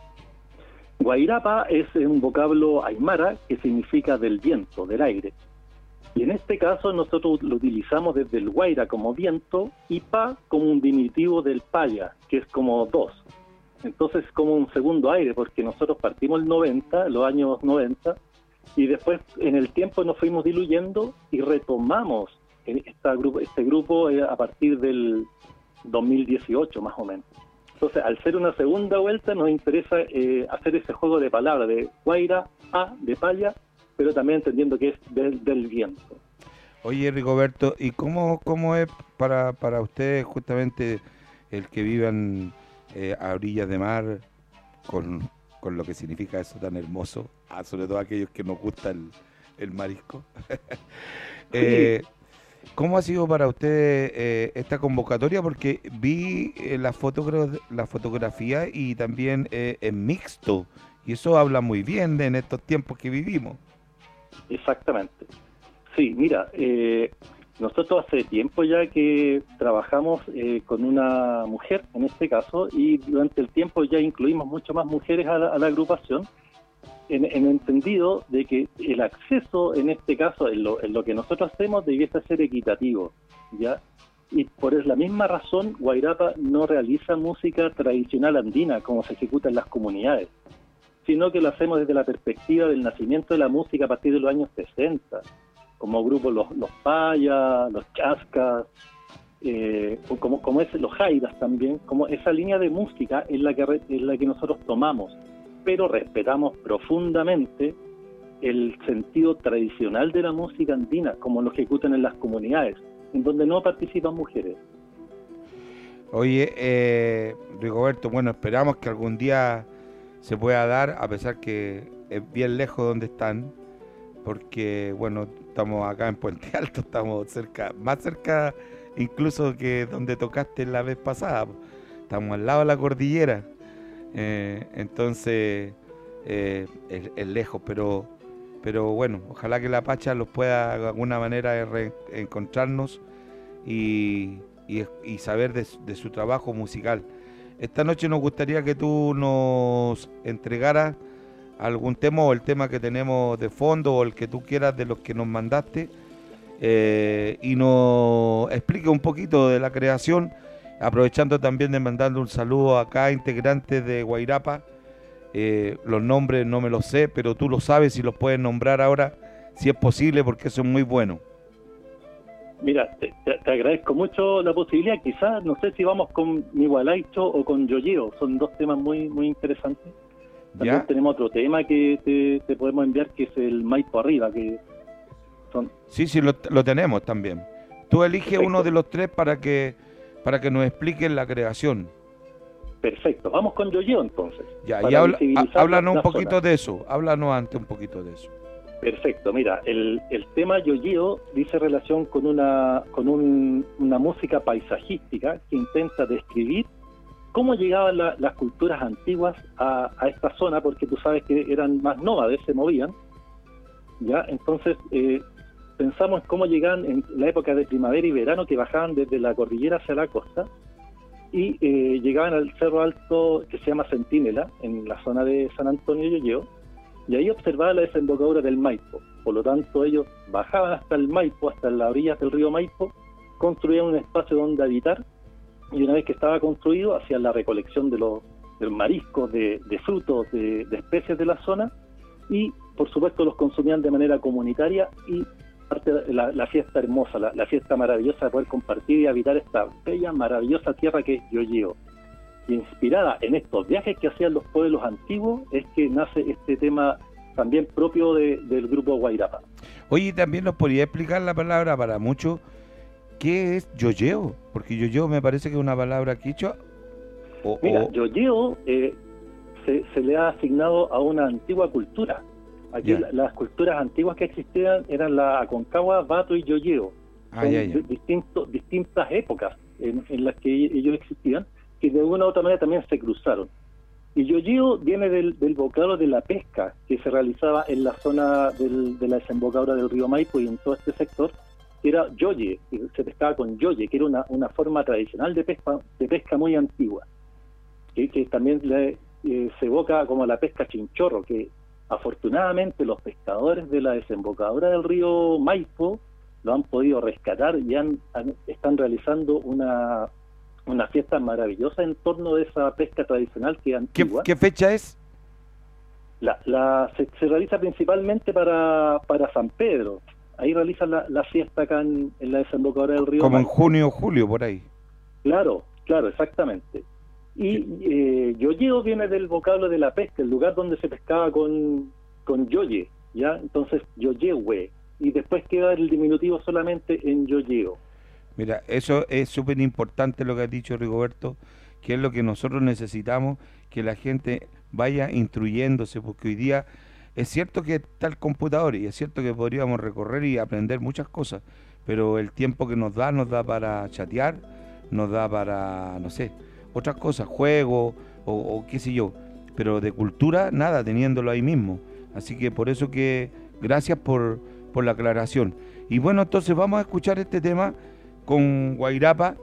Guairapa es un vocablo aymara que significa del viento, del aire. Y en este caso nosotros lo utilizamos desde el guaira como viento y pa como un diminutivo del paya, que es como dos. Entonces como un segundo aire, porque nosotros partimos el noventa, los años noventa, y después en el tiempo nos fuimos diluyendo y retomamos esta grupo, este grupo a partir del dos mil dieciocho más o menos. Entonces, al ser una segunda vuelta, nos interesa eh, hacer ese juego de palabras de guaira, a, de paya, pero también entendiendo que es del, del viento. Oye, Rigoberto, ¿y cómo, cómo es para, para ustedes justamente el que vivan eh, a orillas de mar, con, con lo que significa eso tan hermoso, ah, sobre todo aquellos que nos gusta el, el marisco? eh, ¿Cómo ha sido para ustedes eh, esta convocatoria? Porque vi eh, la, foto, la fotografía y también eh, en mixto, y eso habla muy bien de en estos tiempos que vivimos. Exactamente. Sí, mira, eh, nosotros hace tiempo ya que trabajamos eh, con una mujer, en este caso, y durante el tiempo ya incluimos mucho más mujeres a la, a la agrupación, en, en entendido de que el acceso, en este caso, en lo, en lo que nosotros hacemos, debiese ser equitativo, ¿ya? Y por la misma razón, Guairapa no realiza música tradicional andina como se ejecuta en las comunidades, sino que lo hacemos desde la perspectiva del nacimiento de la música a partir de los años sesenta, como grupos los, los payas, los chascas, eh, como, como es los jaidas también, como esa línea de música es la que, es la que nosotros tomamos, pero respetamos profundamente el sentido tradicional de la música andina, como lo ejecutan en las comunidades, en donde no participan mujeres. Oye, eh, Rigoberto, bueno, esperamos que algún día se pueda dar, a pesar que es bien lejos donde están, porque, bueno, estamos acá en Puente Alto, estamos cerca, más cerca incluso que donde tocaste la vez pasada, estamos al lado de la cordillera. Eh, entonces eh, es, es lejos, pero pero bueno, ojalá que la Pacha los pueda de alguna manera reencontrarnos y, y, y saber de, de su trabajo musical. Esta noche nos gustaría que tú nos entregaras algún tema o el tema que tenemos de fondo o el que tú quieras de los que nos mandaste, eh, y nos explique un poquito de la creación, aprovechando también de mandarle un saludo a cada integrante de Guairapa. Eh, los nombres no me los sé, pero tú lo sabes y los puedes nombrar ahora, si es posible, porque eso es muy bueno. Mira, te, te, te agradezco mucho la posibilidad. Quizás, no sé si vamos con Migualaicho o con Yoyeo, son dos temas muy muy interesantes. También ¿Ya? tenemos otro tema que te, te podemos enviar, que es el Maipo Arriba, que son... Sí, sí, lo, lo tenemos también. Tú eliges Perfecto. uno de los tres para que para que nos expliques la creación. Perfecto, vamos con Yoyeo entonces. Ya, y habla, háblanos un poquito zona. de eso, háblanos antes un poquito de eso. Perfecto, mira, el, el tema Yoyeo dice relación con una con un, una música paisajística que intenta describir cómo llegaban la, las culturas antiguas a, a esta zona, porque tú sabes que eran más nómades, se movían, ¿ya? Entonces, eh, pensamos en cómo llegaban en la época de primavera y verano, que bajaban desde la cordillera hacia la costa, y eh, llegaban al cerro alto que se llama Centinela, en la zona de San Antonio Yoyeo, y ahí observaban la desembocadura del Maipo. Por lo tanto, ellos bajaban hasta el Maipo, hasta las orillas del río Maipo, construían un espacio donde habitar, y una vez que estaba construido, hacían la recolección de los, de los mariscos, de, de frutos, de, de especies de la zona, y por supuesto los consumían de manera comunitaria, y parte de la, la fiesta hermosa, la, la fiesta maravillosa de poder compartir y habitar esta bella, maravillosa tierra que es Yoyeo. Y inspirada en estos viajes que hacían los pueblos antiguos, es que nace este tema también propio de, del grupo Guairapa. Oye, también nos podría explicar la palabra para muchos, ¿qué es Yoyeo? Porque Yoyeo me parece que es una palabra quichua. O, Mira, o... Yoyeo eh, se, se le ha asignado a una antigua cultura. Aquí yeah. la, las culturas antiguas que existían eran la Aconcagua, Bato y Yoyeo. Ah, Son yeah, yeah. distinto, distintas épocas en, en las que ellos existían, que de alguna u otra manera también se cruzaron. Y Yoyeo viene del, del vocablo de la pesca que se realizaba en la zona del, de la desembocadura del río Maipo y en todo este sector, que era yoye, que se pescaba con yoye, que era una, una forma tradicional de pesca, de pesca muy antigua, que, que también le, eh, se evoca como la pesca chinchorro, que afortunadamente los pescadores de la desembocadura del río Maipo lo han podido rescatar y han, han, están realizando una, una fiesta maravillosa en torno de esa pesca tradicional que es antigua. ¿Qué, qué fecha es? La, la, se, se realiza principalmente para, para San Pedro. Ahí realizan la, la fiesta acá en, en la desembocadura del río Como Maipo. En junio o julio, por ahí. Claro, claro, exactamente. Y eh, Yoyeo viene del vocablo de la pesca, el lugar donde se pescaba con, con yoye, ¿ya? Entonces, Yoyehue. Y después queda el diminutivo solamente en Yoyeo. Mira, eso es súper importante lo que ha dicho Rigoberto, que es lo que nosotros necesitamos, que la gente vaya instruyéndose, porque hoy día es cierto que está el computador y es cierto que podríamos recorrer y aprender muchas cosas, pero el tiempo que nos da, nos da para chatear, nos da para, no sé, otras cosas, juegos o, o qué sé yo, pero de cultura, nada, teniéndolo ahí mismo. Así que por eso que, gracias por, por la aclaración. Y bueno, entonces vamos a escuchar este tema con Guairapa,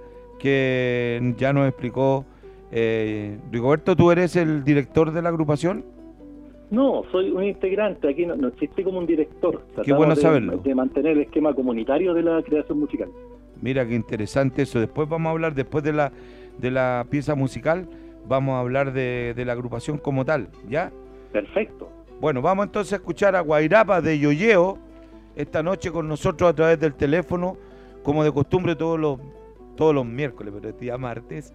que ya nos explicó. Eh, Rigoberto, ¿tú eres el director de la agrupación? No, soy un integrante, aquí no, no existe como un director. Tratamos Qué bueno de, saberlo. de mantener el esquema comunitario de la creación musical. Mira qué interesante eso. Después vamos a hablar, después de la de la pieza musical, vamos a hablar de, de la agrupación como tal, ¿ya? Perfecto. Bueno, vamos entonces a escuchar a Guairapa de Yoyeo esta noche con nosotros a través del teléfono, como de costumbre todos los todos los miércoles, pero este día martes,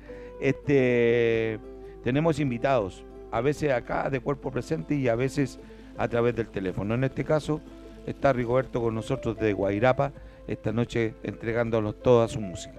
este tenemos invitados, a veces acá de cuerpo presente y a veces a través del teléfono. En este caso está Rigoberto con nosotros de Guairapa esta noche entregándonos toda su música.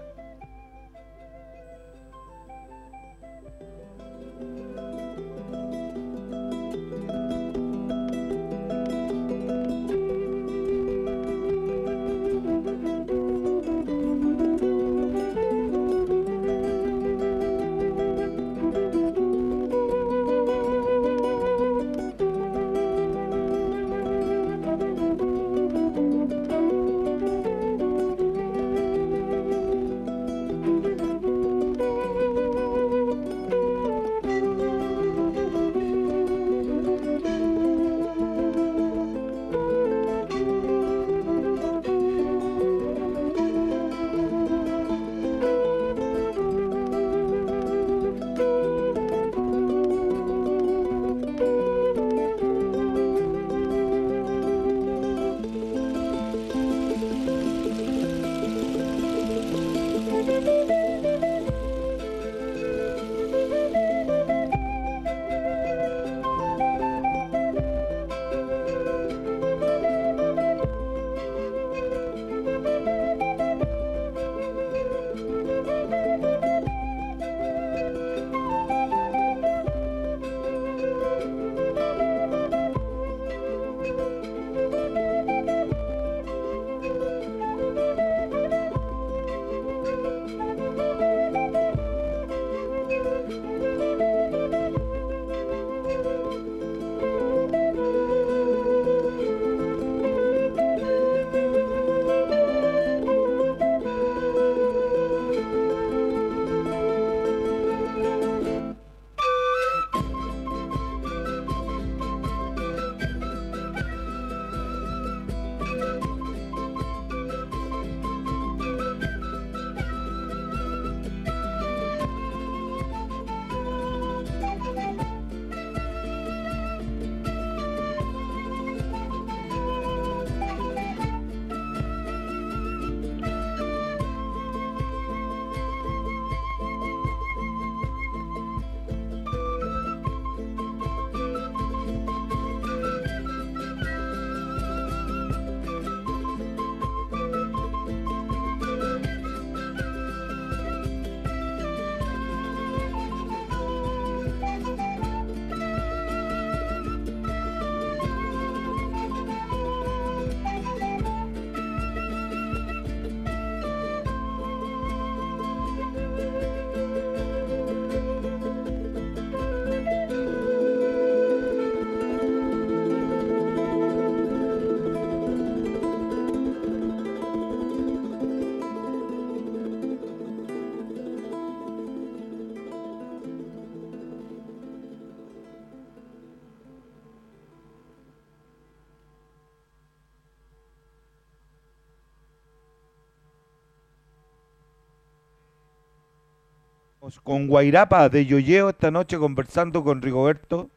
Con Guairapa de Yoyeo esta noche conversando con Rigoberto,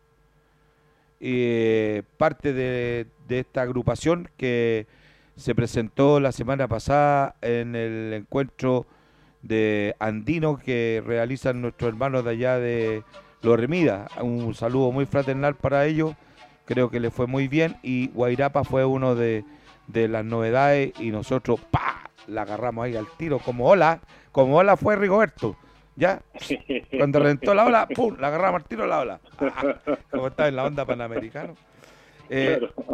eh, parte de, de esta agrupación que se presentó la semana pasada en el encuentro de andino que realizan nuestros hermanos de allá de Los Remidas. Un saludo muy fraternal para ellos, creo que les fue muy bien y Guairapa fue uno de, de las novedades y nosotros ¡pa! La agarramos ahí al tiro, como ola, como ola fue Rigoberto. ¿Ya? Cuando reventó la ola, ¡pum! La agarramos al tiro la ola. Como estaba en la onda panamericana. Eh,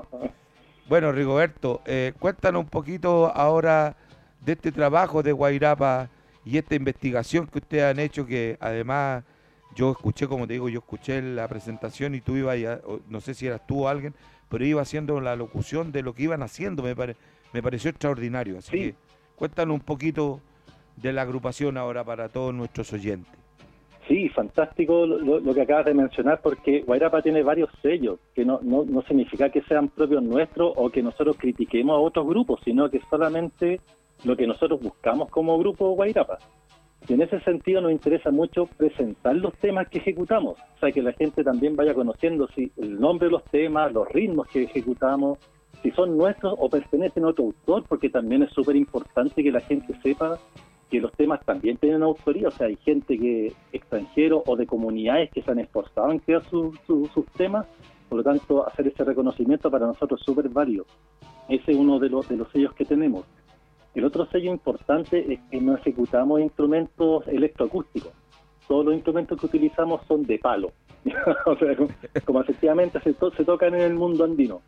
bueno, Rigoberto, eh, cuéntanos un poquito ahora de este trabajo de Guairapa y esta investigación que ustedes han hecho, que además yo escuché, como te digo, yo escuché la presentación y tú ibas, a, no sé si eras tú o alguien, pero iba haciendo la locución de lo que iban haciendo, me, pare, me pareció extraordinario. Así sí. que cuéntanos un poquito de la agrupación ahora para todos nuestros oyentes. Sí, fantástico lo, lo que acabas de mencionar, porque Guairapa tiene varios sellos, que no, no, no significa que sean propios nuestros o que nosotros critiquemos a otros grupos, sino que solamente lo que nosotros buscamos como grupo Guairapa. Y en ese sentido nos interesa mucho presentar los temas que ejecutamos, o sea, que la gente también vaya conociendo si el nombre de los temas, los ritmos que ejecutamos, si son nuestros o pertenecen a otro autor, porque también es súper importante que la gente sepa que los temas también tienen autoría, o sea, hay gente que extranjero o de comunidades que se han esforzado en crear su, su, sus temas, por lo tanto, hacer ese reconocimiento para nosotros es súper válido. Ese es uno de los, de los sellos que tenemos. El otro sello importante es que no ejecutamos instrumentos electroacústicos. Todos los instrumentos que utilizamos son de palo, o sea, como, como efectivamente se, to, se tocan en el mundo andino.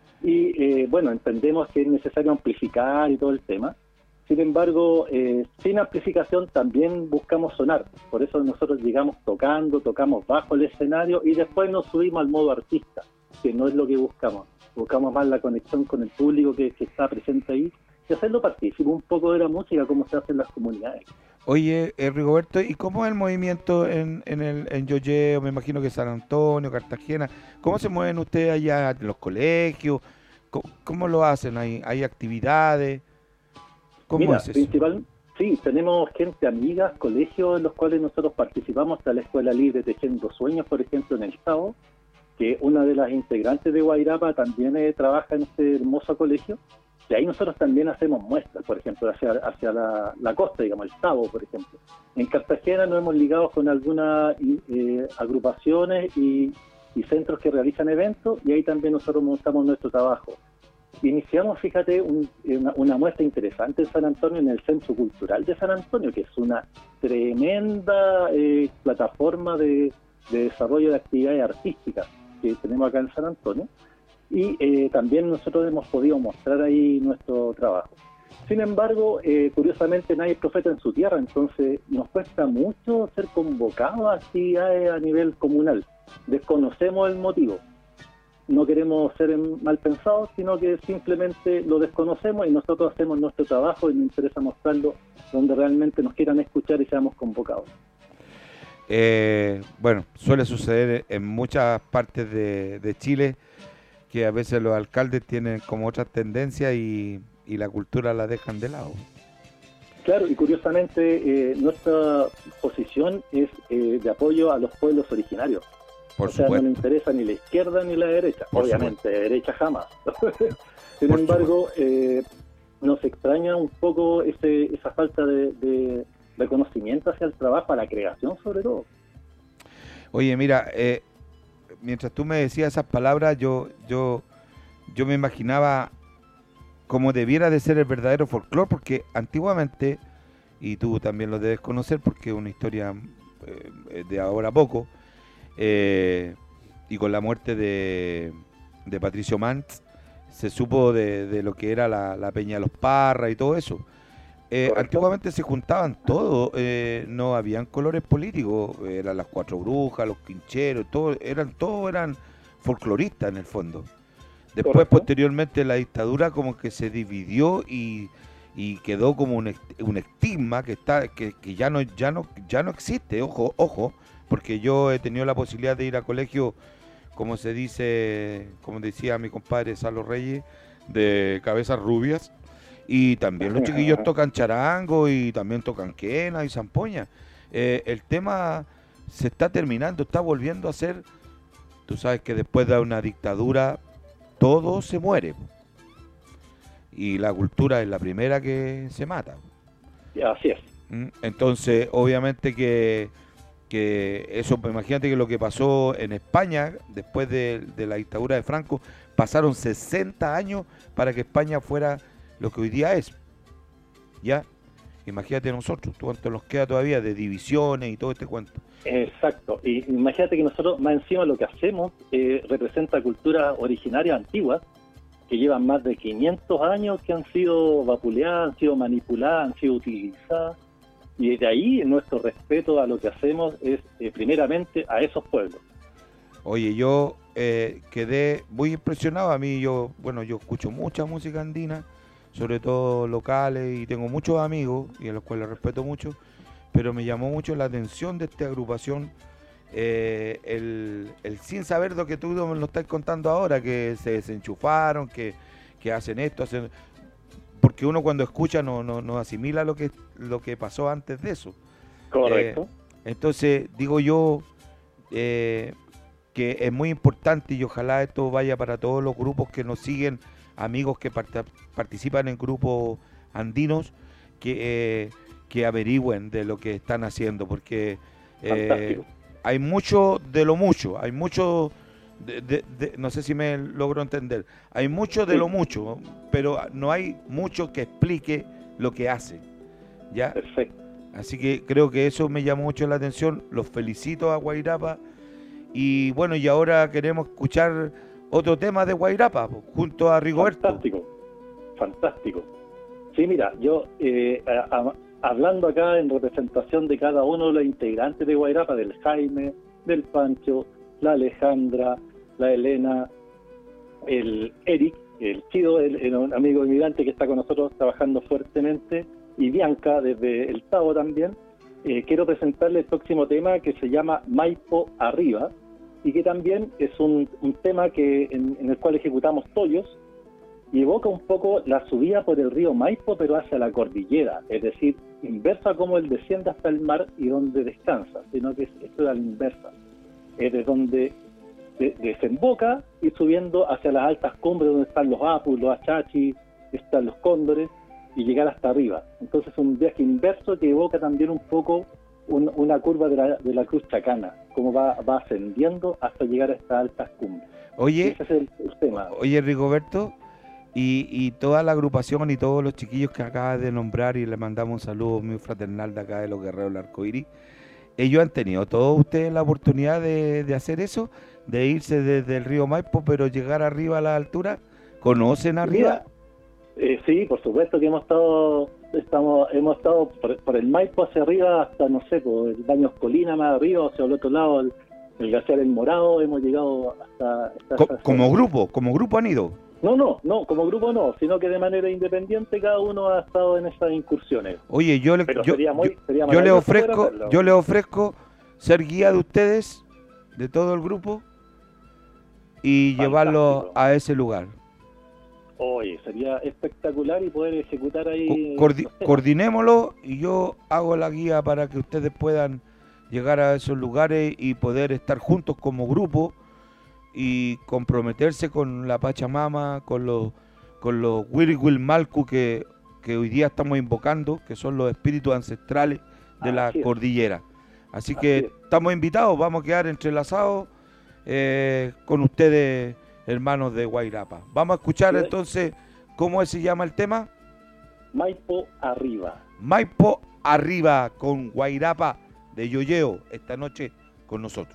Y eh, bueno, entendemos que es necesario amplificar y todo el tema. Sin embargo, eh, sin amplificación también buscamos sonar. Por eso nosotros llegamos tocando, tocamos bajo el escenario y después nos subimos al modo artista, que no es lo que buscamos. Buscamos más la conexión con el público que, que está presente ahí y hacerlo partícipe un poco de la música, como se hace en las comunidades. Oye, eh, Rigoberto, ¿y cómo es el movimiento en, en, el, en Yoyeo? Me imagino que San Antonio, Cartagena. ¿Cómo se mueven ustedes allá en los colegios? ¿Cómo, cómo lo hacen? ¿Hay, hay actividades? ¿Cómo Mira, es eso? Principal, sí, tenemos gente, amigas, colegios en los cuales nosotros participamos. Está la Escuela Libre Tejiendo Sueños, por ejemplo, en el Estado, que una de las integrantes de Guairapa también eh, trabaja en este hermoso colegio. Y ahí nosotros también hacemos muestras, por ejemplo, hacia, hacia la, la costa, digamos, el Tabo, por ejemplo. En Cartagena nos hemos ligado con algunas eh, agrupaciones y, y centros que realizan eventos, y ahí también nosotros montamos nuestro trabajo. Iniciamos, fíjate, un, una, una muestra interesante en San Antonio, en el Centro Cultural de San Antonio, que es una tremenda eh, plataforma de, de desarrollo de actividades artísticas que tenemos acá en San Antonio. Y eh, también nosotros hemos podido mostrar ahí nuestro trabajo. Sin embargo, eh, curiosamente nadie es profeta en su tierra, entonces nos cuesta mucho ser convocados a actividades a nivel comunal. Desconocemos el motivo. No queremos ser mal pensados, sino que simplemente lo desconocemos y nosotros hacemos nuestro trabajo y nos interesa mostrarlo donde realmente nos quieran escuchar y seamos convocados. Eh, bueno, suele suceder en muchas partes de, de Chile que a veces los alcaldes tienen como otras tendencias y, y la cultura la dejan de lado. Claro, y curiosamente eh, nuestra posición es eh, de apoyo a los pueblos originarios. Por o sea, supuesto. no le interesa ni la izquierda ni la derecha. Por Obviamente, supuesto. derecha jamás. Sin Por embargo, eh, nos extraña un poco ese, esa falta de, de reconocimiento hacia el trabajo, a la creación sobre todo. Oye, mira, eh, mientras tú me decías esas palabras, yo, yo, yo me imaginaba cómo debiera de ser el verdadero folclore, porque antiguamente, y tú también lo debes conocer porque es una historia eh, de ahora a poco, eh, y con la muerte de, de Patricio Mantz, se supo de, de lo que era la, la Peña de los Parras y todo eso. Eh, antiguamente se juntaban todos, eh, no habían colores políticos, eran las cuatro brujas, los quincheros, todo, eran todos eran folcloristas en el fondo. Después, correcto, posteriormente, la dictadura como que se dividió y, y quedó como un, un estigma que está que, que ya no ya no ya no existe. Ojo, ojo, porque yo he tenido la posibilidad de ir a colegio, como se dice, como decía mi compadre Salo Reyes, de cabezas rubias. Y también los chiquillos tocan charango y también tocan quena y zampoña. eh, el tema se está terminando, está volviendo a ser, tú sabes que después de una dictadura todo se muere y la cultura es la primera que se mata. Así es. Entonces, obviamente que, que eso, imagínate que lo que pasó en España después de, de la dictadura de Franco, pasaron sesenta años para que España fuera lo que hoy día es. ¿Ya? Imagínate nosotros, cuánto nos queda todavía de divisiones y todo este cuento. Exacto. Y imagínate que nosotros, más encima, lo que hacemos eh, representa culturas originarias antiguas que llevan más de quinientos años, que han sido vapuleadas, han sido manipuladas, han sido utilizadas. Y de ahí nuestro respeto a lo que hacemos es, eh, primeramente, a esos pueblos. Oye, yo eh, quedé muy impresionado. A mí, yo, bueno, yo escucho mucha música andina, sobre todo locales, y tengo muchos amigos, y a los cuales respeto mucho, pero me llamó mucho la atención de esta agrupación, eh, el, el sin saber lo que tú me lo estás contando ahora, que se desenchufaron, que, que hacen esto, hacen... porque uno cuando escucha no, no, no asimila lo que, lo que pasó antes de eso. Correcto. Eh, entonces, digo yo eh, que es muy importante y ojalá esto vaya para todos los grupos que nos siguen, amigos que part- participan en grupos andinos, que, eh, que averigüen de lo que están haciendo, porque eh, hay mucho de lo mucho, hay mucho... De, de, de, no sé si me logro entender. Hay mucho de sí. lo mucho, pero no hay mucho que explique lo que hace. ¿Ya? Perfecto. Así que creo que eso me llamó mucho la atención. Los felicito a Guairapa. Y bueno, y ahora queremos escuchar otro tema de Guairapa junto a Rigoberto. Fantástico, fantástico. Sí, mira, yo eh, a, a, hablando acá en representación de cada uno de los integrantes de Guairapa, del Jaime, del Pancho, la Alejandra, la Elena, el Eric, el Chido, el, el un amigo inmigrante que está con nosotros trabajando fuertemente, y Bianca desde el Tavo también, eh, quiero presentarle el próximo tema que se llama Maipo Arriba, y que también es un, un tema que en, en el cual ejecutamos tollos, y evoca un poco la subida por el río Maipo, pero hacia la cordillera, es decir, inversa como él desciende hasta el mar y donde descansa, sino que esto es a la inversa. Es de donde de, desemboca y subiendo hacia las altas cumbres donde están los apus, los achachis, están los cóndores, y llegar hasta arriba. Entonces un viaje inverso que evoca también un poco un, una curva de la, de la Cruz Chacana, como va, va ascendiendo hasta llegar a estas altas cumbres. Oye, ese es el, el tema. Oye, Rigoberto, y, y toda la agrupación y todos los chiquillos que acabas de nombrar, y le mandamos un saludo muy fraternal de acá de los Guerreros del Arcoíris. Ellos han tenido todos ustedes la oportunidad de, de hacer eso, de irse desde el río Maipo, pero llegar arriba a la altura. ¿Conocen arriba? Mira, eh, sí, por supuesto que hemos estado, estamos, hemos estado por, por el Maipo hacia arriba hasta, no sé, por el Baños Colina más arriba, hacia el otro lado, el, el Glaciar El Morado, hemos llegado hasta... hasta Co- como grupo, como grupo han ido. No, no, no, como grupo no, sino que de manera independiente cada uno ha estado en esas incursiones. Oye, yo le, Pero yo, sería muy, sería yo, yo le ofrezco, yo le ofrezco ser guía de ustedes, de todo el grupo, y fantástico, llevarlo a ese lugar. Oye, sería espectacular y poder ejecutar ahí... Coordi- coordinémoslo y yo hago la guía para que ustedes puedan llegar a esos lugares y poder estar juntos como grupo y comprometerse con la Pachamama, con los con los Wiriguilmalcu que, que hoy día estamos invocando, que son los espíritus ancestrales de Así la es. cordillera. Así, Así que es. estamos invitados, vamos a quedar entrelazados eh, con ustedes, hermanos de Guairapa. Vamos a escuchar sí. entonces, ¿cómo se llama el tema? Maipo Arriba. Maipo Arriba, con Guairapa de Yoyeo, esta noche con nosotros.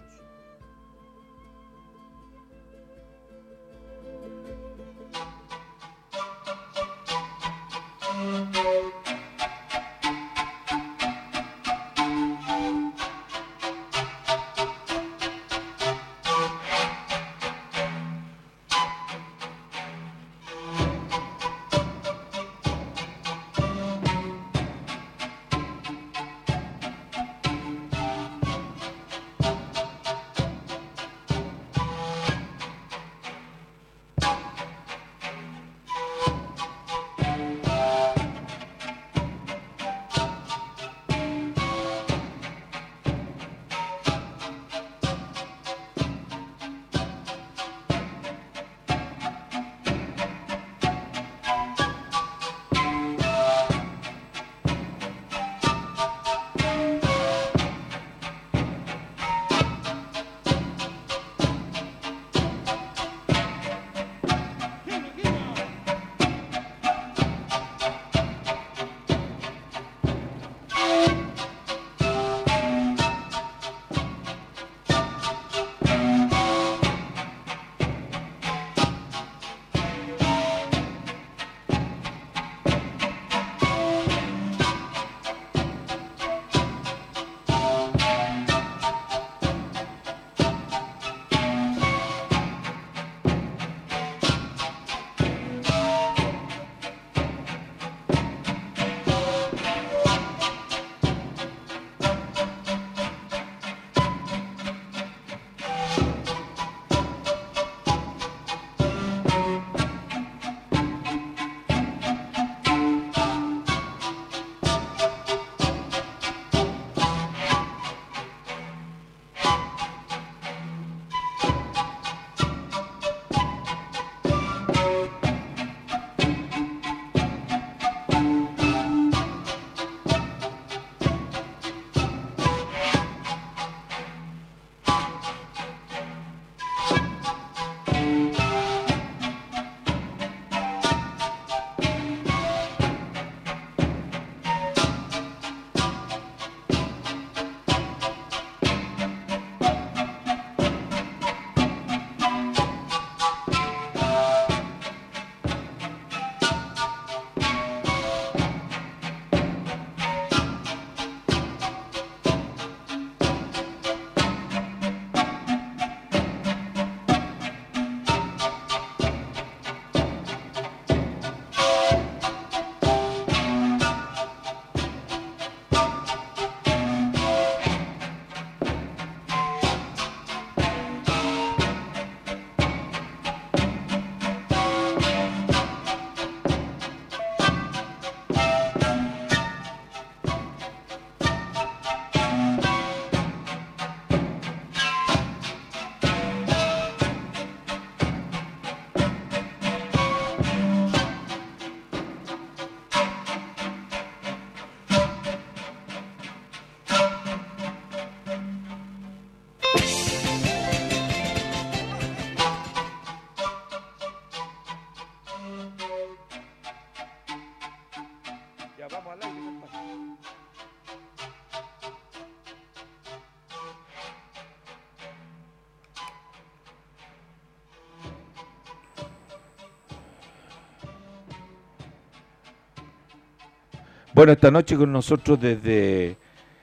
Bueno, esta noche con nosotros desde,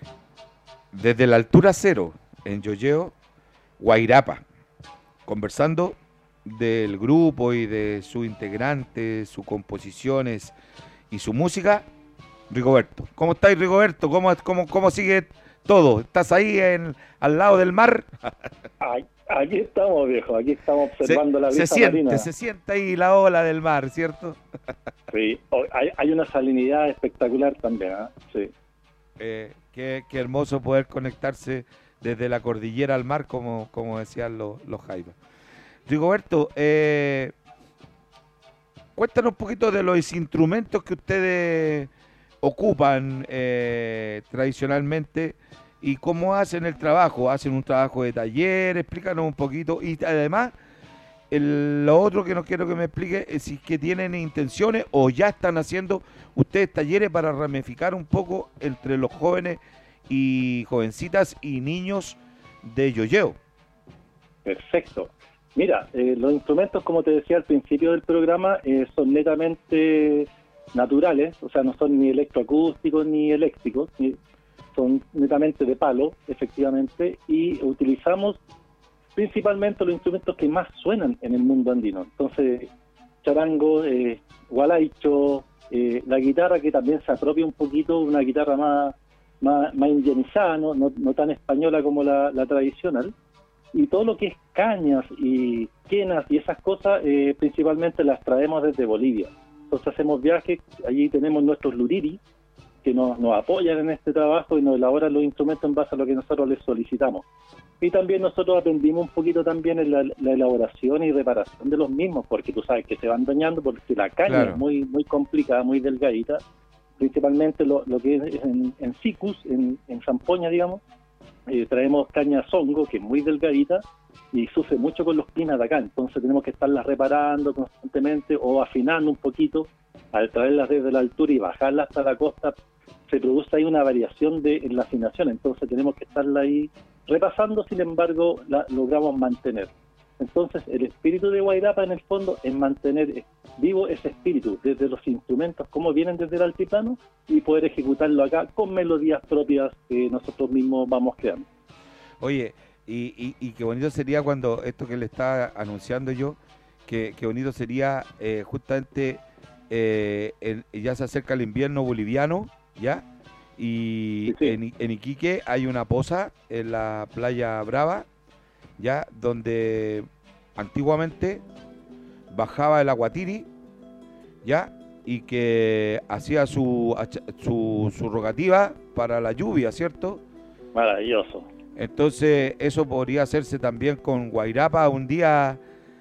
desde la altura cero, en Yoyeo, Guairapa, conversando del grupo y de sus integrantes, sus composiciones y su música, Rigoberto. ¿Cómo estáis, Rigoberto? ¿Cómo, cómo, cómo sigue todo? ¿Estás ahí en, al lado del mar? Ay, aquí estamos, viejo, aquí estamos observando se, la brisa se siente, marina. Se siente ahí la ola del mar, ¿cierto? Sí, hay, hay una salinidad espectacular también, ¿eh? Sí. Eh, qué, qué hermoso poder conectarse desde la cordillera al mar, como, como decían los, los jaivas. Rigoberto, eh, cuéntanos un poquito de los instrumentos que ustedes ocupan eh, tradicionalmente y cómo hacen el trabajo. ¿Hacen un trabajo de taller? Explícanos un poquito. Y además, el, lo otro que no quiero que me explique es si que tienen intenciones o ya están haciendo ustedes talleres para ramificar un poco entre los jóvenes y jovencitas y niños de Yoyeo. Perfecto. Mira, eh, los instrumentos, como te decía al principio del programa, eh, son netamente naturales, o sea, no son ni electroacústicos ni eléctricos, ni, son netamente de palo, efectivamente, y utilizamos principalmente los instrumentos que más suenan en el mundo andino. Entonces, charango, eh, gualaicho, eh, la guitarra que también se apropia un poquito, una guitarra más, más, más indianizada, no, no, no tan española como la, la tradicional. Y todo lo que es cañas y quenas y esas cosas, eh, principalmente las traemos desde Bolivia. Entonces hacemos viajes, allí tenemos nuestros luriri, que nos, nos apoyan en este trabajo y nos elaboran los instrumentos en base a lo que nosotros les solicitamos. Y también nosotros aprendimos un poquito también en la, la elaboración y reparación de los mismos, porque tú sabes que se van dañando, porque la caña claro. es muy muy complicada, muy delgadita, principalmente lo, lo que es en, en Sicus, en, en Zampoña, digamos. Eh, traemos caña zongo, que es muy delgadita y sufre mucho con los climas de acá, entonces tenemos que estarlas reparando constantemente o afinando un poquito. Al traerlas desde la altura y bajarlas hasta la costa se produce ahí una variación de, en la afinación, entonces tenemos que estarla ahí repasando, sin embargo la logramos mantener. Entonces el espíritu de Guairapa en el fondo es mantener vivo ese espíritu desde los instrumentos como vienen desde el altiplano y poder ejecutarlo acá con melodías propias que nosotros mismos vamos creando. Oye, y, y, y qué bonito sería cuando esto que le estaba anunciando yo, que, que bonito sería eh, justamente eh, el, ya se acerca el invierno boliviano, ¿ya? Y sí, sí. En, en Iquique hay una poza en la playa Brava, ya, donde antiguamente bajaba el aguatiri, ya, y que hacía su, su, su rogativa para la lluvia, ¿cierto? Maravilloso. Entonces eso podría hacerse también con Guairapa, un día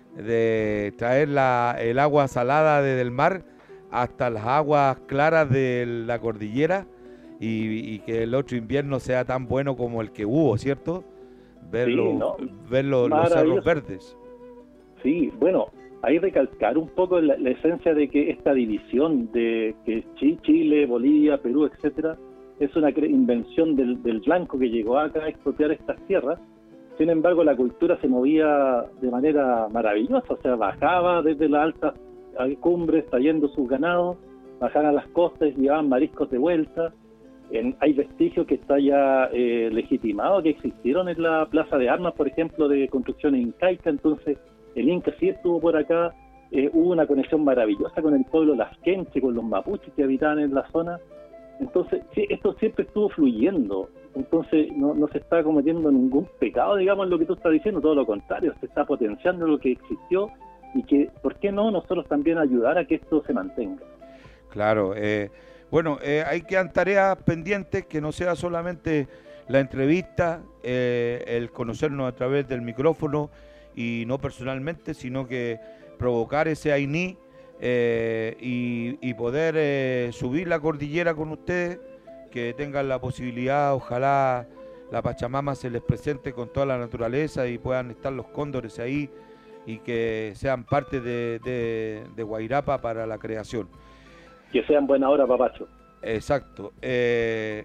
de traer la, el agua salada desde el mar hasta las aguas claras de la cordillera y, y que el otro invierno sea tan bueno como el que hubo, ¿cierto? Ver, sí, lo, ¿no? ver lo, los cerros verdes. Sí, bueno, hay que recalcar un poco la, la esencia de que esta división de que Chile, Bolivia, Perú, etcétera, es una invención del, del blanco que llegó acá a expropiar estas tierras. Sin embargo, la cultura se movía de manera maravillosa, o sea, bajaba desde las altas cumbres trayendo sus ganados, bajaban a las costas y llevaban mariscos de vuelta. En, hay vestigios que está ya eh, legitimado que existieron en la plaza de armas, por ejemplo, de construcciones incaica. Entonces el Inca sí estuvo por acá, eh, hubo una conexión maravillosa con el pueblo lasquenche, con los mapuches que habitaban en la zona. Entonces sí, esto siempre estuvo fluyendo, entonces no, no se está cometiendo ningún pecado, digamos, en lo que tú estás diciendo, todo lo contrario, se está potenciando lo que existió y que, ¿por qué no nosotros también ayudar a que esto se mantenga? Claro, eh... Bueno, eh, hay que dar tareas pendientes, que no sea solamente la entrevista, eh, el conocernos a través del micrófono y no personalmente, sino que provocar ese ainí eh, y, y poder eh, subir la cordillera con ustedes, que tengan la posibilidad, ojalá la Pachamama se les presente con toda la naturaleza y puedan estar los cóndores ahí y que sean parte de, de, de Guairapa para la creación. Que sean buena hora, papacho. Exacto. Eh,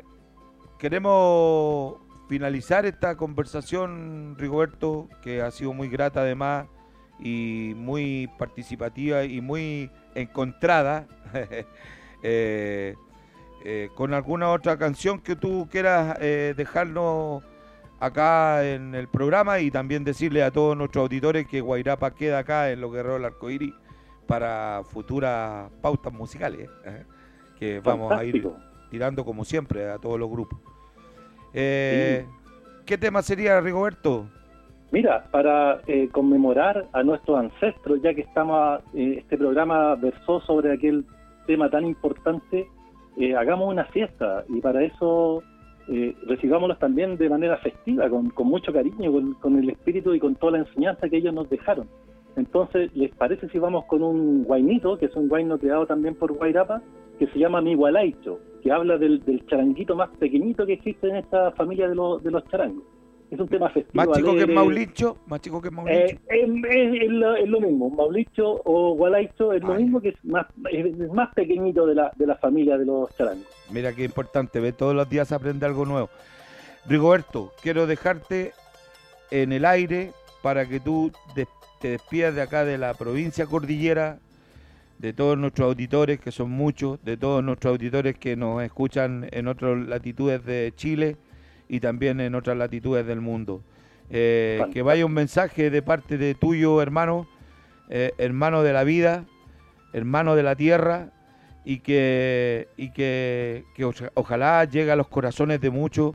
queremos finalizar esta conversación, Rigoberto, que ha sido muy grata además y muy participativa y muy encontrada. eh, eh, con alguna otra canción que tú quieras eh, dejarnos acá en el programa y también decirle a todos nuestros auditores que Guairapa queda acá en Los Guerreros del Arcoíris para futuras pautas musicales, ¿eh? que vamos Fantástico. a ir tirando como siempre a todos los grupos. Eh, sí. ¿Qué tema sería, Rigoberto? Mira, para eh, conmemorar a nuestros ancestros, ya que estamos eh, este programa versó sobre aquel tema tan importante, eh, hagamos una fiesta y para eso eh, recibámoslos también de manera festiva, con, con mucho cariño, con, con el espíritu y con toda la enseñanza que ellos nos dejaron. Entonces, ¿les parece si vamos con un guainito, que es un guaino creado también por Guairapa, que se llama Mi Gualaicho, que habla del, del charanguito más pequeñito que existe en esta familia de, los de los charangos? Es un tema festivo. ¿Más chico alegre. que Maulicho? ¿Más chico que Maulicho? Eh, es, es, es, lo, es lo mismo. Maulicho o Gualaicho es lo Ay. mismo, que es más es más pequeñito de la de la familia de los charangos. Mira qué importante, ve, todos los días se aprende algo nuevo. Rigoberto, quiero dejarte en el aire para que tú des, te despidas de acá de la provincia cordillera, de todos nuestros auditores, que son muchos, de todos nuestros auditores que nos escuchan en otras latitudes de Chile y también en otras latitudes del mundo. Eh, que vaya un mensaje de parte de tuyo, hermano, eh, hermano de la vida, hermano de la tierra, y que, y que, que ojalá llegue a los corazones de muchos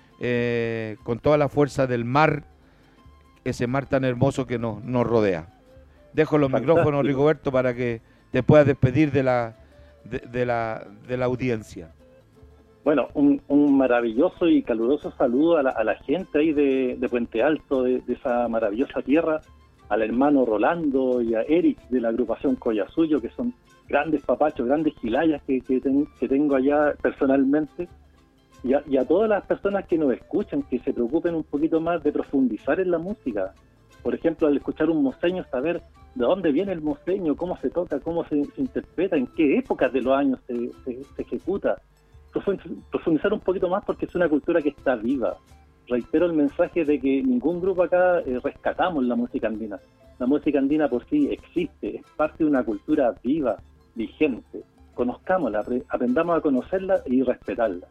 eh, con toda la fuerza del mar, ese mar tan hermoso que nos, nos rodea. Dejo los Fantástico. micrófonos, Rigoberto, para que te puedas despedir de la, de, de la, de la audiencia. Bueno, un, un maravilloso y caluroso saludo a la, a la gente ahí de, de Puente Alto, de, de esa maravillosa tierra, al hermano Rolando y a Eric de la agrupación Collasuyo, que son grandes papachos, grandes gilayas que, que, ten, que tengo allá personalmente, y a, y a todas las personas que nos escuchan, que se preocupen un poquito más de profundizar en la música. Por ejemplo, al escuchar un moseño, saber de dónde viene el moseño, cómo se toca, cómo se, se interpreta, en qué épocas de los años se, se, se ejecuta. Profundizar un poquito más porque es una cultura que está viva. Reitero el mensaje de que ningún grupo acá eh, rescatamos la música andina. La música andina por sí existe, es parte de una cultura viva, vigente. Conozcámosla, aprendamos a conocerla y respetarla.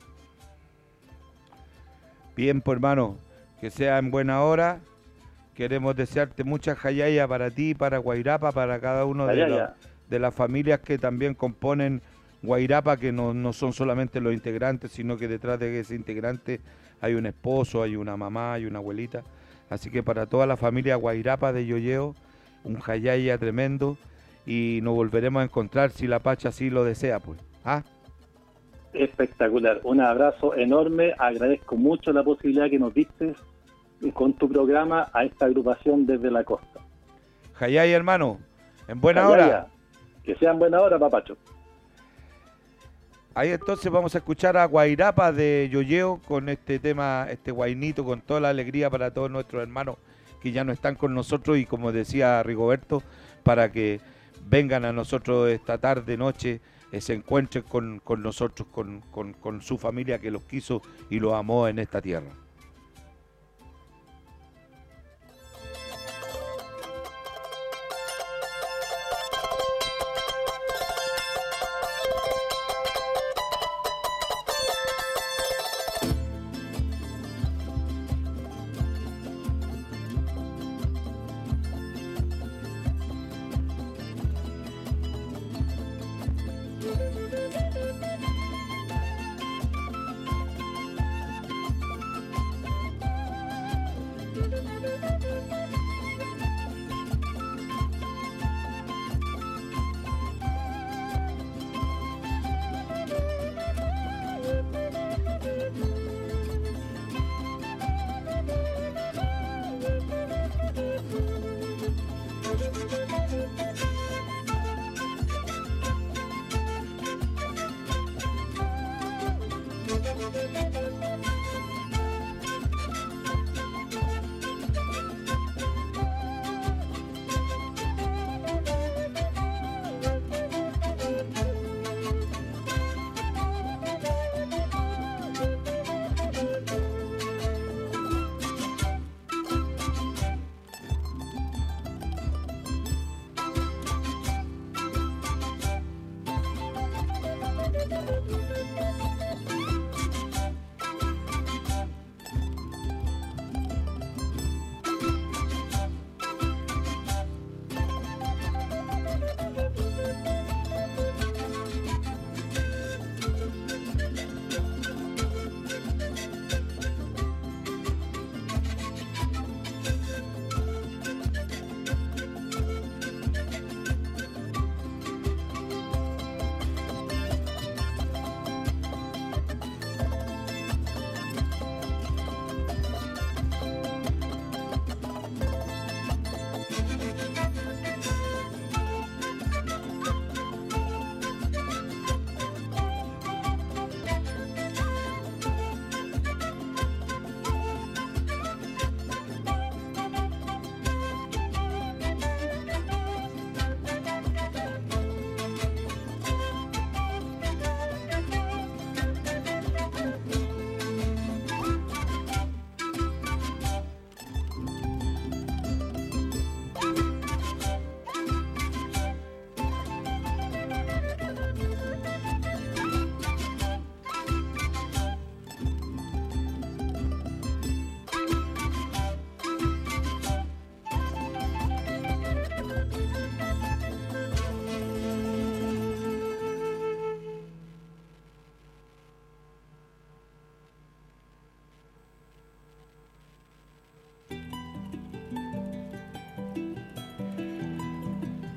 Bien, pues hermano, que sea en buena hora. Queremos desearte mucha jayaya para ti, para Guairapa, para cada uno de, los, de las familias que también componen Guairapa, que no, no son solamente los integrantes, sino que detrás de ese integrante hay un esposo, hay una mamá, hay una abuelita. Así que para toda la familia Guairapa de Yoyeo, un jayaya tremendo, y nos volveremos a encontrar si la Pacha así lo desea, pues. ¿Ah? Espectacular, un abrazo enorme, agradezco mucho la posibilidad que nos diste con tu programa a esta agrupación desde la costa. Jayaya, hermano, en buena Jayaya. hora. Que sea en buena hora, papacho. Ahí entonces vamos a escuchar a Guairapa de Yoyeo con este tema, este guainito, con toda la alegría para todos nuestros hermanos que ya no están con nosotros, y como decía Rigoberto, para que vengan a nosotros esta tarde, noche, eh, se encuentren con, con nosotros, con, con, con su familia que los quiso y los amó en esta tierra.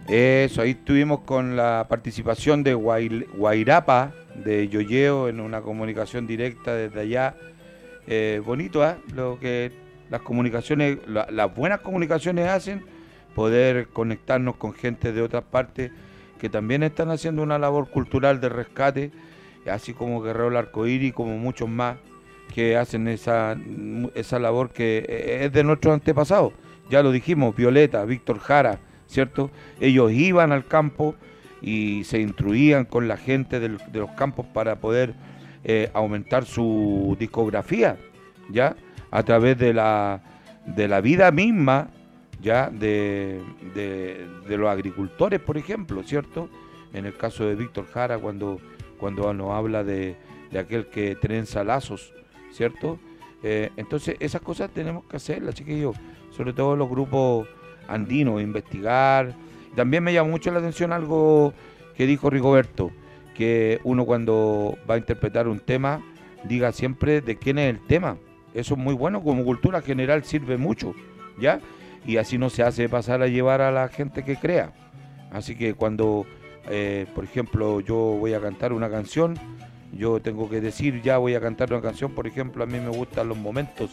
Eso, ahí estuvimos con la participación de Guay, Guairapa, de Yoyeo, en una comunicación directa desde allá. Eh, bonito, ¿eh? Lo que las comunicaciones, la, las buenas comunicaciones hacen, poder conectarnos con gente de otras partes que también están haciendo una labor cultural de rescate, así como Guerrero del Arcoíris, como muchos más que hacen esa, esa labor que es de nuestros antepasados. Ya lo dijimos, Violeta, Víctor Jara, ¿cierto? Ellos iban al campo y se instruían con la gente del, de los campos para poder eh, aumentar su discografía, ¿ya? A través de la, de la vida misma, ¿ya? De, de, de los agricultores, por ejemplo, ¿cierto? En el caso de Víctor Jara, cuando, cuando nos habla de, de aquel que trenza lazos, ¿cierto? Eh, entonces, esas cosas tenemos que hacerlas, chiquillos, sobre todo los grupos andinos, investigar. También me llamó mucho la atención algo que dijo Rigoberto, que uno cuando va a interpretar un tema, diga siempre de quién es el tema. Eso es muy bueno, como cultura general sirve mucho, ¿ya? Y así no se hace pasar a llevar a la gente que crea. Así que cuando, eh, por ejemplo, yo voy a cantar una canción, yo tengo que decir, ya voy a cantar una canción, por ejemplo, a mí me gustan los momentos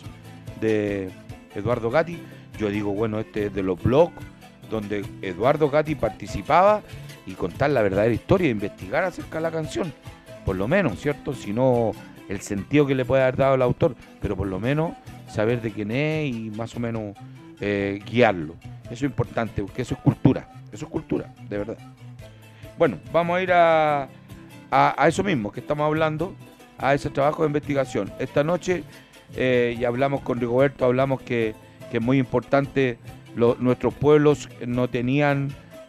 de Eduardo Gatti, yo digo, bueno, este es de los blogs donde Eduardo Gatti participaba, y contar la verdadera historia, investigar acerca de la canción, por lo menos, ¿cierto? Si no el sentido que le puede haber dado el autor, pero por lo menos saber de quién es y más o menos eh, guiarlo. Eso es importante, porque eso es cultura, eso es cultura, de verdad. Bueno, vamos a ir a, a, a eso mismo que estamos hablando, a ese trabajo de investigación. Esta noche, eh, ya hablamos con Rigoberto, hablamos que, que es muy importante, lo, nuestros pueblos no tenían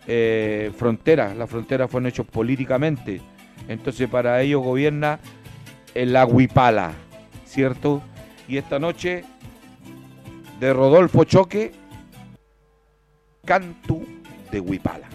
eh, fronteras, las fronteras fueron hechas políticamente, entonces para ellos gobierna el Huipala, ¿cierto? Y esta noche, de Rodolfo Choque, Canto de Huipala.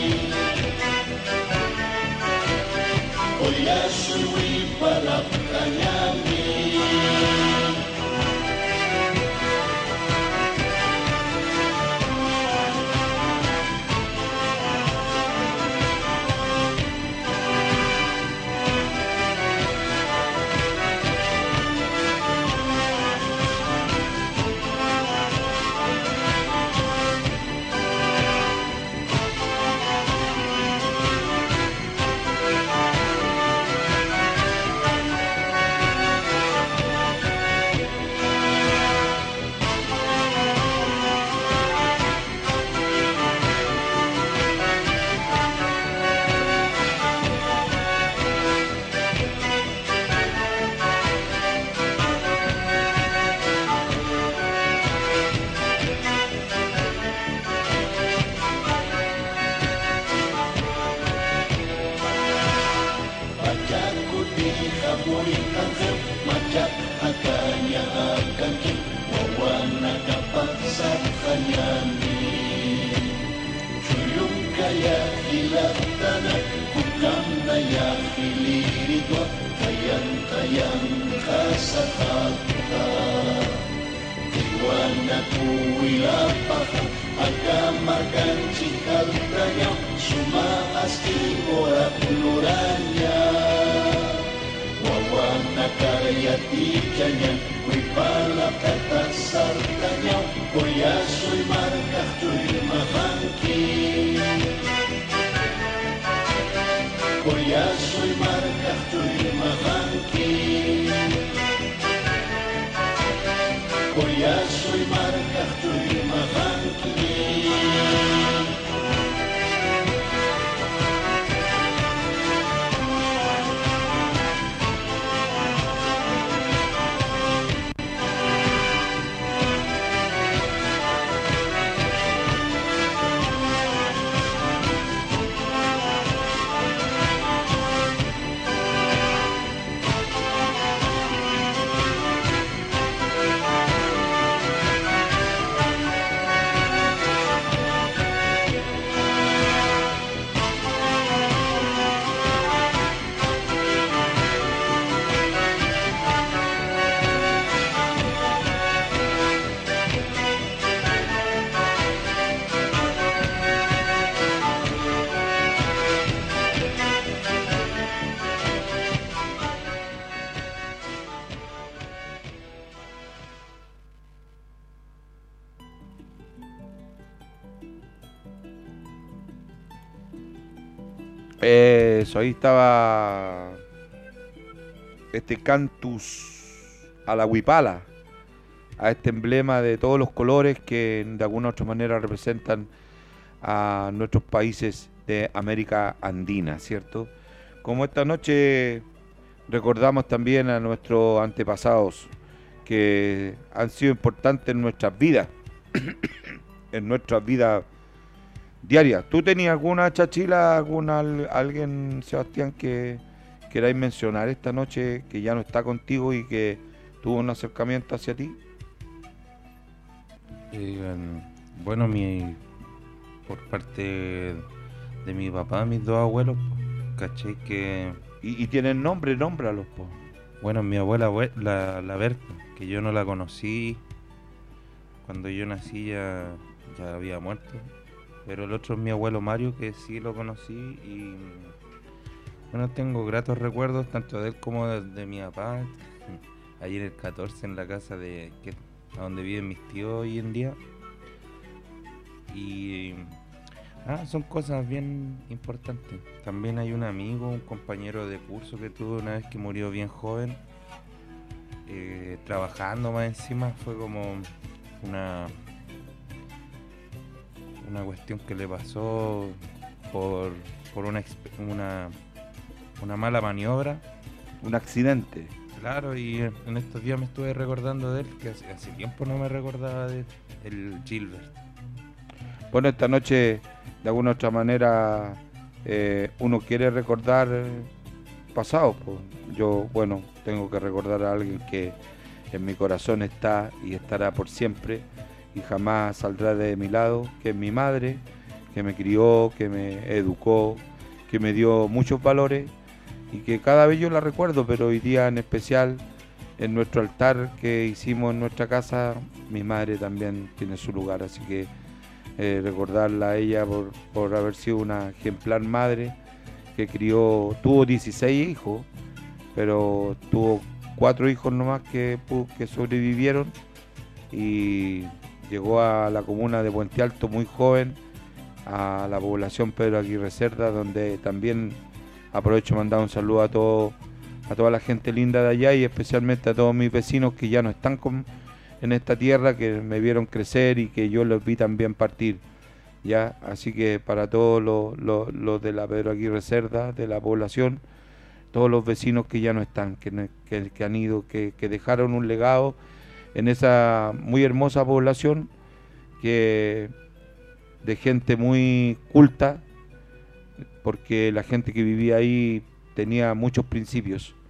Oya sui palap Puritanjel, macak hakanya akan ki, wawana kapasar hanyani. Chuyung kaya hilap tanah, kukam naya hilirigwa, tayang-tayang kasakata. Iwana kuilapaka, agamarkan cikal tanya, sumaasti orat nuranya. Wawana karya tikanya, wipala kata sartanya, koya soy markah tuy mahangki. Koya soy markah tuy mahangki. Koya soy markah tuy mahangki. Eso, ahí estaba este cantus a la huipala, a este emblema de todos los colores que de alguna u otra manera representan a nuestros países de América Andina, ¿cierto? Como esta noche recordamos también a nuestros antepasados que han sido importantes en nuestras vidas, en nuestras vidas diaria. ¿Tú tenías alguna chachila, alguna alguien, Sebastián, que queráis mencionar esta noche que ya no está contigo y que tuvo un acercamiento hacia ti? Eh, bueno, mi por parte de mi papá, mis dos abuelos, caché que... ¿Y, y tienen nombre? Nómbralos, po. Bueno, mi abuela, la, la Berta, que yo no la conocí, cuando yo nací ya, ya había muerto. Pero el otro es mi abuelo Mario, que sí lo conocí y bueno, tengo gratos recuerdos tanto de él como de, de mi papá. Allí en el catorce, en la casa de que, a donde viven mis tíos hoy en día. Y ah, son cosas bien importantes. También hay un amigo, un compañero de curso que tuve una vez que murió bien joven, eh, trabajando más encima. Fue como una... una cuestión que le pasó por, por una, una una mala maniobra, un accidente. Claro, y en estos días me estuve recordando de él, que hace, hace tiempo no me recordaba de él, el Gilbert. Bueno, esta noche de alguna u otra manera eh, uno quiere recordar pasado, pues. Yo, bueno, tengo que recordar a alguien que en mi corazón está y estará por siempre y jamás saldrá de mi lado, que es mi madre, que me crió, que me educó, que me dio muchos valores y que cada vez yo la recuerdo, pero hoy día en especial en nuestro altar que hicimos en nuestra casa, mi madre también tiene su lugar, así que eh, recordarla a ella por, por haber sido una ejemplar madre que crió, tuvo dieciséis hijos, pero tuvo cuatro hijos nomás que, que sobrevivieron y llegó a la comuna de Puente Alto muy joven, a la población Pedro Aguirre Cerda, donde también aprovecho mandar un saludo a todo, a toda la gente linda de allá y especialmente a todos mis vecinos que ya no están con, en esta tierra, que me vieron crecer y que yo los vi también partir. Ya, así que para todos los, los, los de la Pedro Aguirre Cerda, de la población, todos los vecinos que ya no están, que, que, que han ido, que, que dejaron un legado en esa muy hermosa población, que de gente muy culta, porque la gente que vivía ahí tenía muchos principios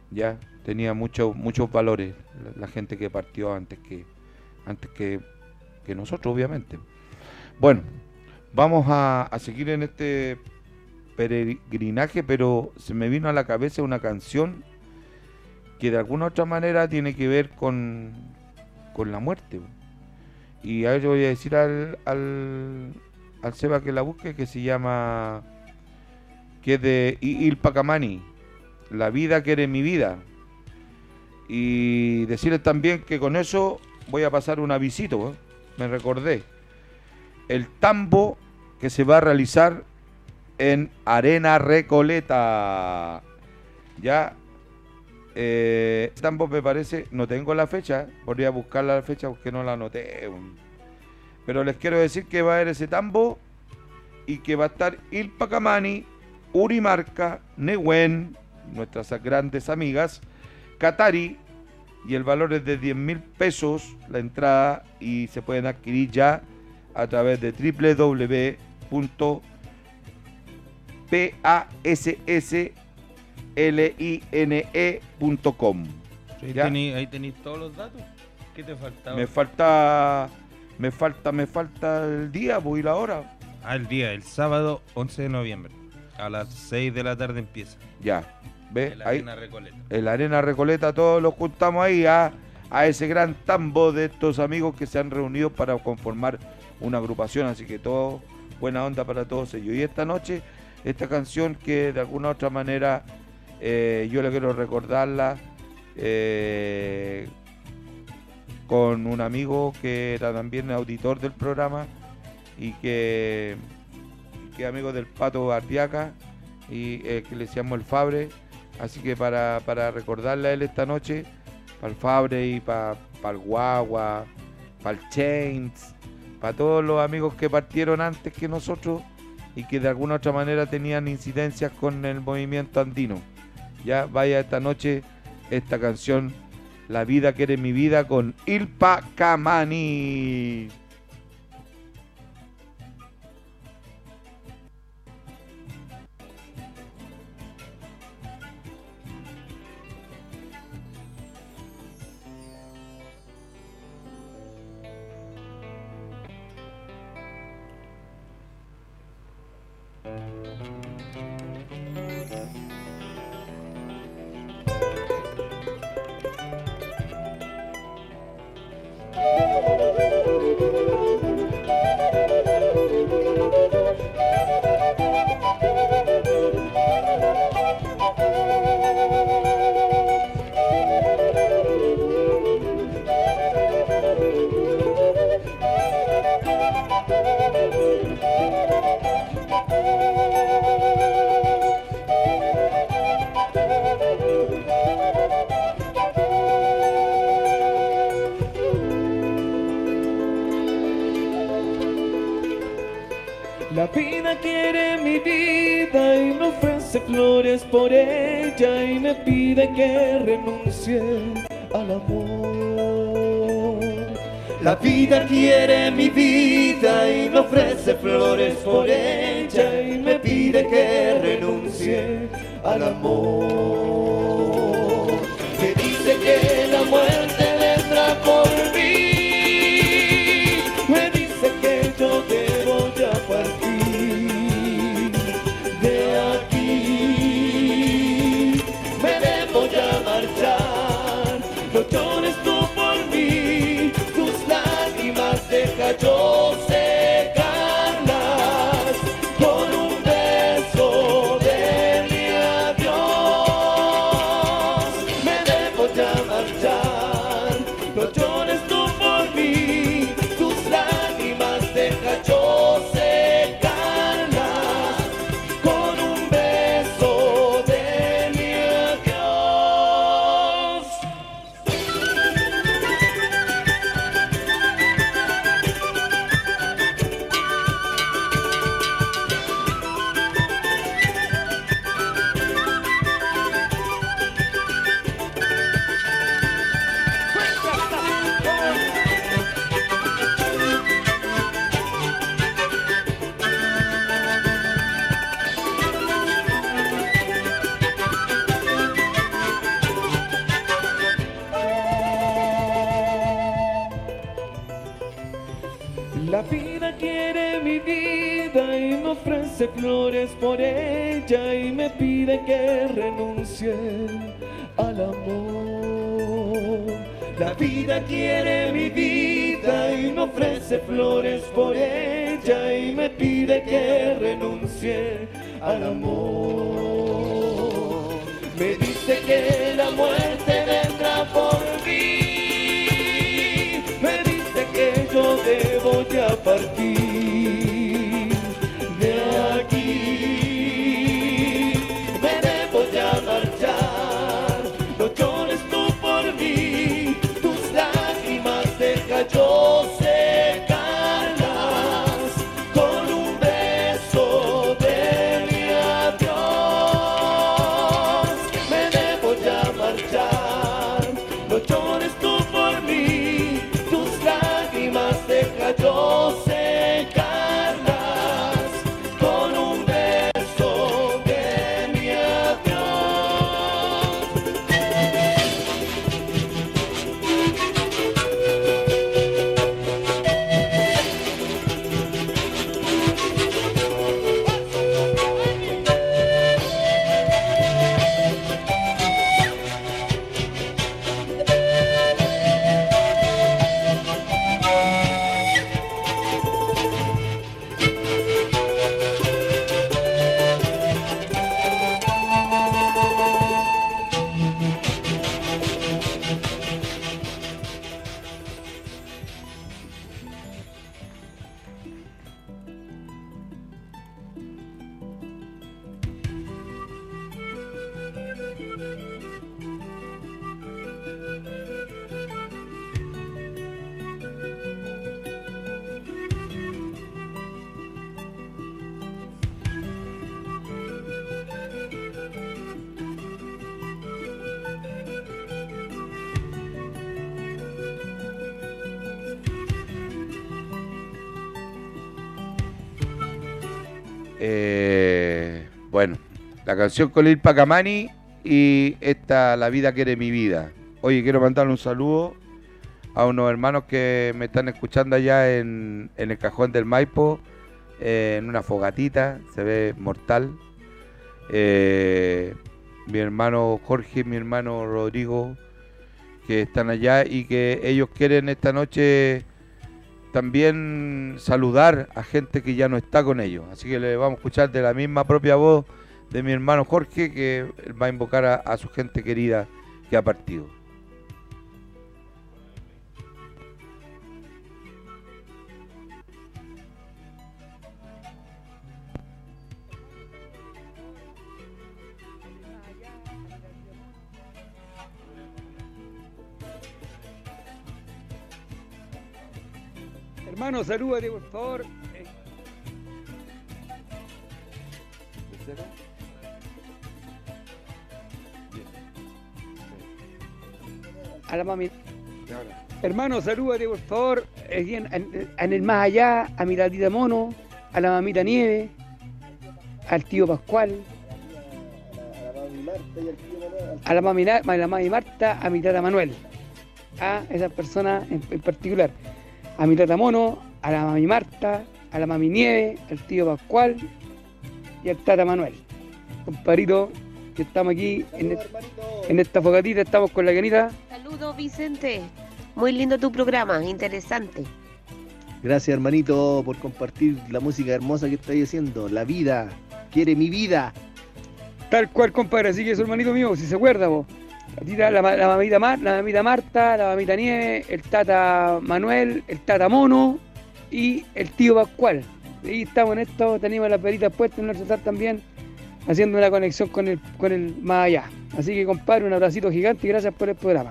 Ya, tenía muchos muchos valores la, la gente que partió antes que antes que, que nosotros, obviamente. Bueno, vamos a, a seguir en este peregrinaje, pero se me vino a la cabeza una canción que de alguna otra manera tiene que ver con, con la muerte. Y a ver, yo voy a decir al, al, al Seba que la busque, que se llama, que es de Il Pacamani, La vida que eres mi vida. Y decirles también que con eso voy a pasar un avisito, ¿eh? Me recordé. El tambo que se va a realizar en Arena Recoleta. Ya, eh, el tambo me parece, no tengo la fecha, podría buscar la fecha porque no la anoté. Pero les quiero decir que va a haber ese tambo y que va a estar Il Pacamani, Urimarca, Nehuen, nuestras grandes amigas, Katari, y el valor es de diez mil pesos la entrada y se pueden adquirir ya a través de doble u doble u doble u punto passline punto com. Ahí tenéis ahí tenéis todos los datos. ¿Qué te faltaba? Me falta, me falta, me falta el día, voy a la hora. Ah, el día, el sábado once de noviembre. A las seis de la tarde empieza. Ya. ¿Ve? En la ahí, Arena Recoleta. En la Arena Recoleta todos los juntamos ahí a, a ese gran tambo de estos amigos que se han reunido para conformar una agrupación, así que todo buena onda para todos ellos. Y esta noche, esta canción que de alguna otra manera eh, yo le quiero recordarla eh, con un amigo que era también auditor del programa y que, que es amigo del Pato Ardiaca y eh, que le decíamos el Fabre. Así que para, para recordarle a él esta noche, para el Fabre y para, para el Guagua, para el Chains, para todos los amigos que partieron antes que nosotros y que de alguna otra manera tenían incidencias con el movimiento andino. Ya vaya esta noche esta canción, La vida que eres mi vida, con Il Pacamani. La vida quiere mi vida y me ofrece flores por ella y me pide que renuncie al amor. La vida quiere mi vida y me ofrece flores por ella y me pide que renuncie al amor. Me dice que la muerte vendrá por mí, me dice que yo debo ya partir de aquí, me debo ya marchar. No llores tú por mí, tus lágrimas deja yo secarlas con un beso de mi adiós. ofrece flores por ella y me pide que renuncie al amor. La vida quiere mi vida y me ofrece flores por ella y me pide que renuncie al amor. Me dice que la muerte vendrá por mí, me dice que yo debo ya partir de aquí, me debo ya marchar, no llores tú por mí, tus lágrimas deja yo secarlas con un beso de mi adiós, me debo ya marchar, no llores tú por mí, tus lágrimas deja yo secarlas con un beso de mi adiós. Eh, bueno, la canción con Lil Pacamani y esta La vida quiere mi vida. Oye, quiero mandarle un saludo a unos hermanos que me están escuchando allá en, en el Cajón del Maipo, eh, en una fogatita, se ve mortal. Eh, mi hermano Jorge, mi hermano Rodrigo, que están allá y que ellos quieren esta noche también saludar a gente que ya no está con ellos. Así que le vamos a escuchar de la misma propia voz de mi hermano Jorge, que va a invocar a, a su gente querida que ha partido. Hermano, salúdate, por favor. A la mami. Hermano, salúdate, por favor. En, en, en el más allá, a mi tatita Mono, a la mamita Nieve, al tío Pascual, a la mami, a la mami Marta, a mi tata Manuel. A esas personas en, en particular. A mi tata Mono, a la mami Marta, a la mami Nieve, al tío Pascual y al tata Manuel. Compadrito, que estamos aquí en, el, en esta fogatita, estamos con la canita. Saludos, Vicente. Muy lindo tu programa, interesante. Gracias, hermanito, por compartir la música hermosa que estáis haciendo. La vida quiere mi vida. Tal cual, compadre, así que eso, hermanito mío, si se acuerda vos. La, la, la, mamita Mar, la mamita Marta, la mamita Nieve, el tata Manuel, el tata Mono y el tío Pascual. Y estamos en esto, tenemos las peritas puestas en nuestro chat también, haciendo una conexión con el, con el más allá. Así que, compadre, un abracito gigante y gracias por el programa.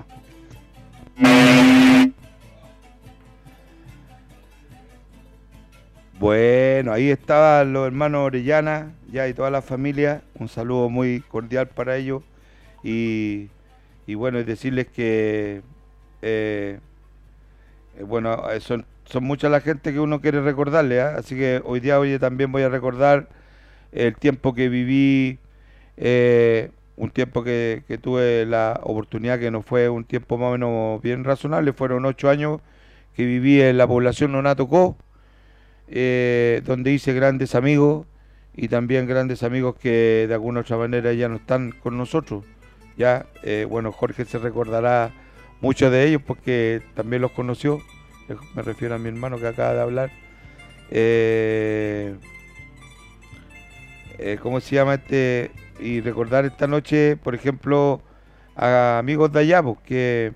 Bueno, ahí estaban los hermanos Orellana, ya y toda la familia. Un saludo muy cordial para ellos. Y, y bueno, es decirles que eh, eh, bueno, son, son mucha la gente que uno quiere recordarle, ¿eh? Así que hoy día hoy también voy a recordar el tiempo que viví, eh, un tiempo que, que tuve la oportunidad, que no fue un tiempo más o menos bien razonable, fueron ocho años que viví en la población Nonato Co, eh, donde hice grandes amigos y también grandes amigos que de alguna otra manera ya no están con nosotros. Ya, eh, bueno, Jorge se recordará muchos de ellos porque también los conoció. Me refiero a mi hermano que acaba de hablar. Eh, eh, ¿Cómo se llama este? Y recordar esta noche, por ejemplo, a amigos de allá, pues, que,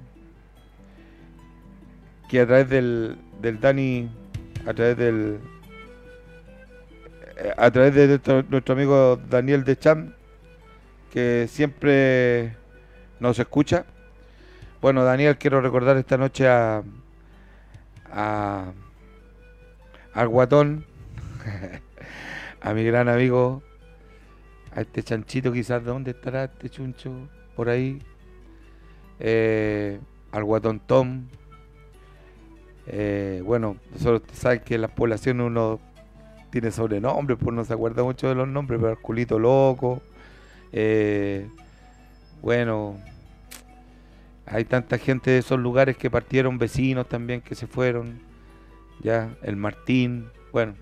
que a través del, del Dani, a través del a través de nuestro, nuestro amigo Daniel Deschamps, que siempre nos escucha. Bueno, Daniel, quiero recordar esta noche a, a al guatón, a mi gran amigo, a este chanchito, quizás, ¿dónde estará este chuncho? Por ahí, eh, al guatón Tom. Eh, bueno, nosotros saben que en las poblaciones uno tiene sobrenombres, pues no se acuerda mucho de los nombres, pero el culito loco, eh, bueno, hay tanta gente de esos lugares que partieron, vecinos también que se fueron, ya, el Martín, bueno,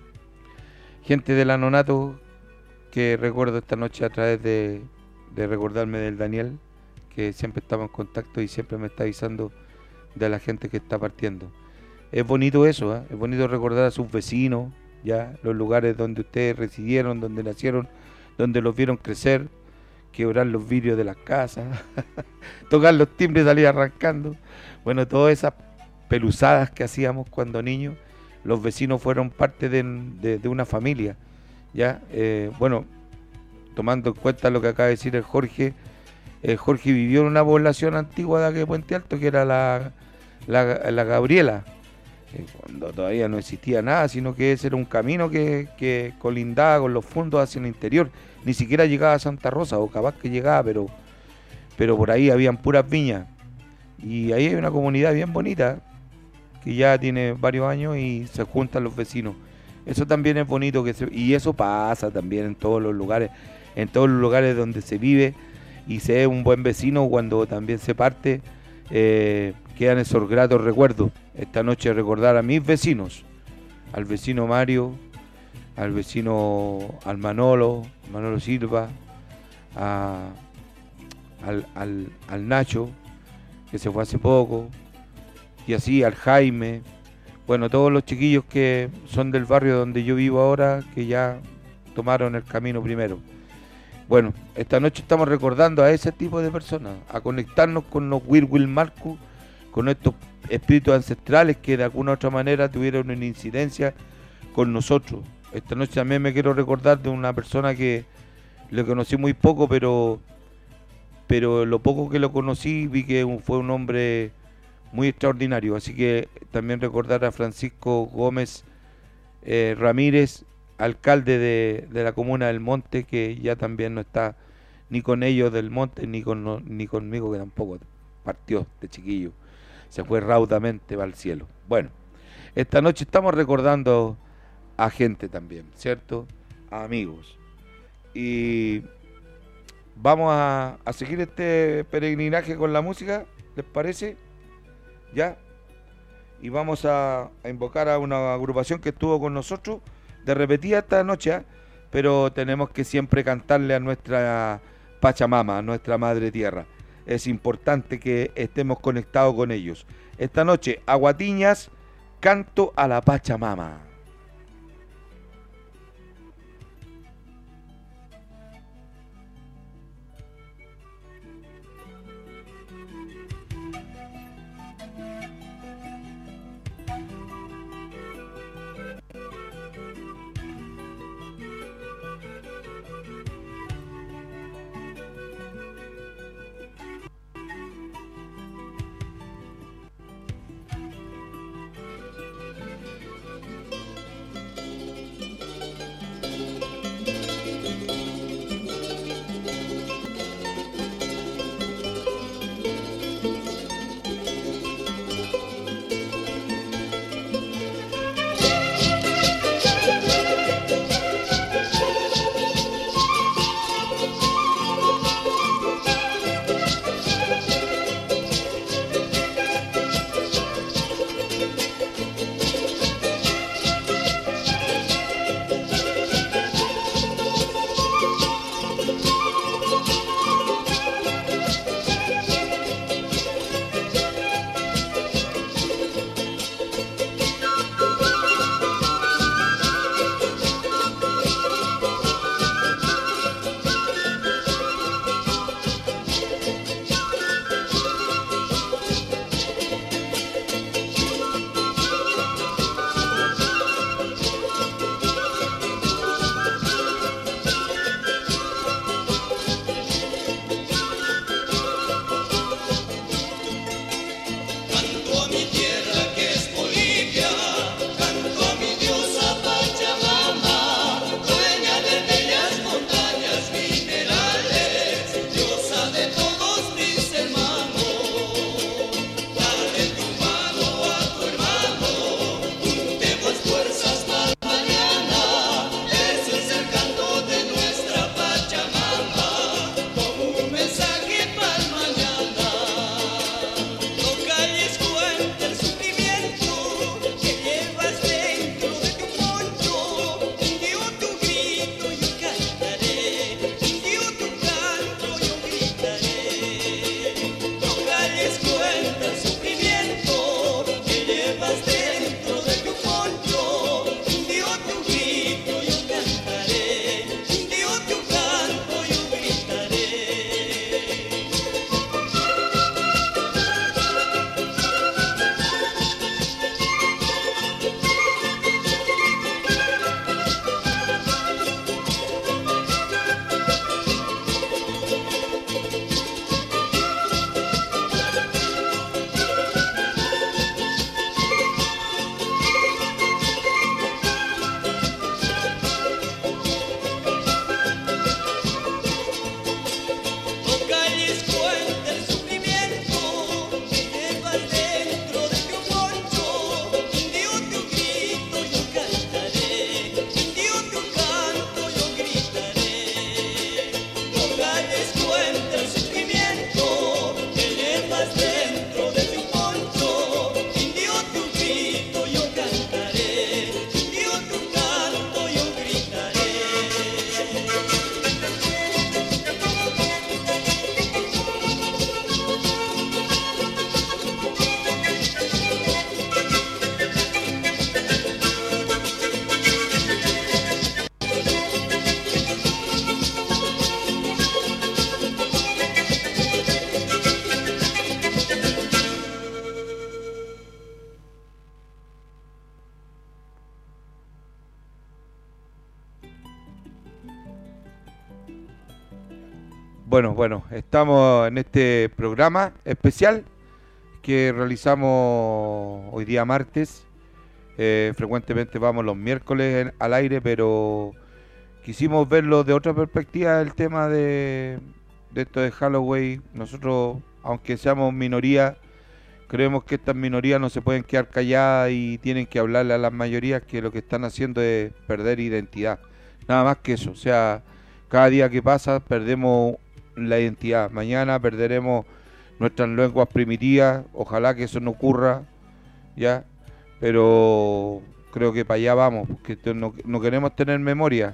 gente del anonato que recuerdo esta noche a través de, de recordarme del Daniel, que siempre estamos en contacto y siempre me está avisando de la gente que está partiendo. Es bonito eso, ¿eh? Es bonito recordar a sus vecinos, ya, los lugares donde ustedes residieron, donde nacieron, donde los vieron crecer, quebrar los vidrios de las casas, tocar los timbres y salir arrancando. Bueno, todas esas peluzadas que hacíamos cuando niños, los vecinos fueron parte de, de, de una familia, ya, eh, bueno, tomando en cuenta lo que acaba de decir el Jorge, el Jorge vivió en una población antigua de aquí de Puente Alto, que era la, la, la Gabriela, cuando todavía no existía nada, sino que ese era un camino que, que colindaba con los fondos hacia el interior, ni siquiera llegaba a Santa Rosa, o capaz que llegaba, pero, pero por ahí habían puras viñas, y ahí hay una comunidad bien bonita, que ya tiene varios años y se juntan los vecinos. Eso también es bonito, que se, y eso pasa también en todos los lugares, en todos los lugares donde se vive, y se es un buen vecino cuando también se parte, eh, quedan esos gratos recuerdos. Esta noche recordar a mis vecinos, al vecino Mario, al vecino al Manolo, Manolo Silva, a, al, al, al Nacho, que se fue hace poco, y así al Jaime, bueno, todos los chiquillos que son del barrio donde yo vivo ahora, que ya tomaron el camino primero. Bueno, esta noche estamos recordando a ese tipo de personas, a conectarnos con los Wirwil Marcus, con estos espíritus ancestrales que de alguna u otra manera tuvieron una incidencia con nosotros. Esta noche también me quiero recordar de una persona que le conocí muy poco, pero pero lo poco que lo conocí vi que fue un hombre muy extraordinario. Así que también recordar a Francisco Gómez eh, Ramírez, alcalde de, de la comuna del Monte, que ya también no está ni con ellos del Monte, ni con no, ni conmigo, que tampoco partió de chiquillo. Se fue raudamente al cielo. Bueno, esta noche estamos recordando a gente también, ¿cierto? A amigos. Y vamos a, a seguir este peregrinaje con la música, ¿les parece? ¿Ya? Y vamos a, a invocar a una agrupación que estuvo con nosotros de repetida esta noche, ¿eh? Pero tenemos que siempre cantarle a nuestra Pachamama, a nuestra Madre Tierra. Es importante que estemos conectados con ellos. Esta noche, Aguatiñas, canto a la Pachamama. Bueno, bueno, estamos en este programa especial que realizamos hoy día martes. Eh, frecuentemente vamos los miércoles en, al aire, pero quisimos verlo de otra perspectiva, el tema de, de esto de Halloween. Nosotros, aunque seamos minoría, creemos que estas minorías no se pueden quedar calladas y tienen que hablarle a las mayorías que lo que están haciendo es perder identidad. Nada más que eso, o sea, cada día que pasa perdemos la identidad. Mañana perderemos nuestras lenguas primitivas, ojalá que eso no ocurra, ya, pero creo que para allá vamos, porque no, no queremos tener memoria,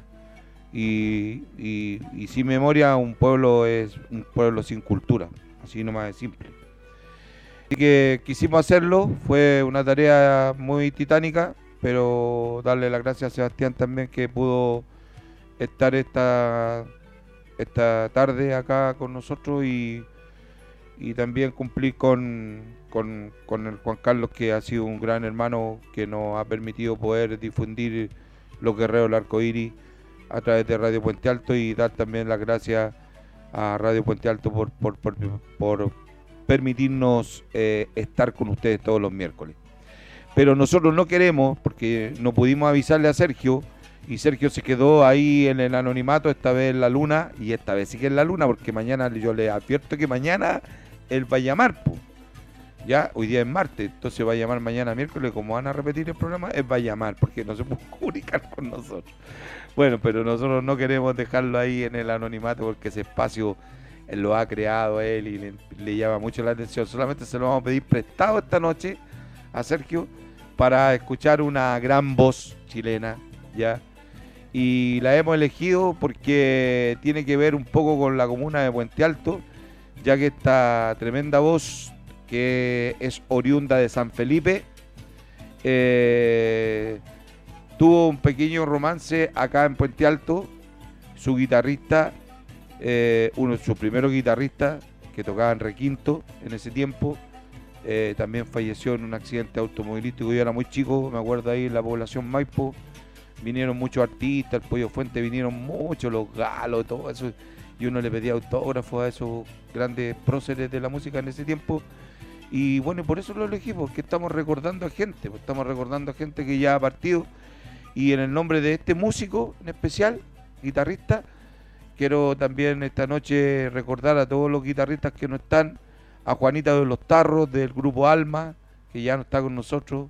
y, y, y sin memoria un pueblo es un pueblo sin cultura, así nomás de simple. Así que quisimos hacerlo, fue una tarea muy titánica, pero darle las gracias a Sebastián también que pudo estar esta esta tarde acá con nosotros y, y también cumplir con, con, con el Juan Carlos, que ha sido un gran hermano que nos ha permitido poder difundir los guerreros del arcoíris a través de Radio Puente Alto, y dar también las gracias a Radio Puente Alto por, por, por, por permitirnos eh, estar con ustedes todos los miércoles. Pero nosotros no queremos, porque no pudimos avisarle a Sergio, y Sergio se quedó ahí en el anonimato, esta vez en la luna, y esta vez sí que en la luna, porque mañana yo le advierto que mañana él va a llamar, po. Ya, hoy día es martes, entonces va a llamar mañana miércoles, como van a repetir el programa, él va a llamar, porque no se puede comunicar con nosotros. Bueno, pero nosotros no queremos dejarlo ahí en el anonimato, porque ese espacio él lo ha creado él y le, le llama mucho la atención. Solamente se lo vamos a pedir prestado esta noche a Sergio para escuchar una gran voz chilena, ya. Y la hemos elegido porque tiene que ver un poco con la comuna de Puente Alto, ya que esta tremenda voz, que es oriunda de San Felipe, eh, tuvo un pequeño romance acá en Puente Alto. Su guitarrista, eh, uno de sus primeros guitarristas, que tocaba en requinto en ese tiempo, eh, también falleció en un accidente automovilístico. Yo era muy chico, me acuerdo ahí en la población Maipo. Vinieron muchos artistas, el Pollo Fuente, vinieron muchos, los Galos, todo eso, y uno le pedía autógrafos a esos grandes próceres de la música en ese tiempo. Y bueno, por eso lo elegí, porque estamos recordando a gente, pues estamos recordando a gente que ya ha partido, y en el nombre de este músico en especial, guitarrista, quiero también esta noche recordar a todos los guitarristas que no están, a Juanita de los Tarros del grupo Alma, que ya no está con nosotros.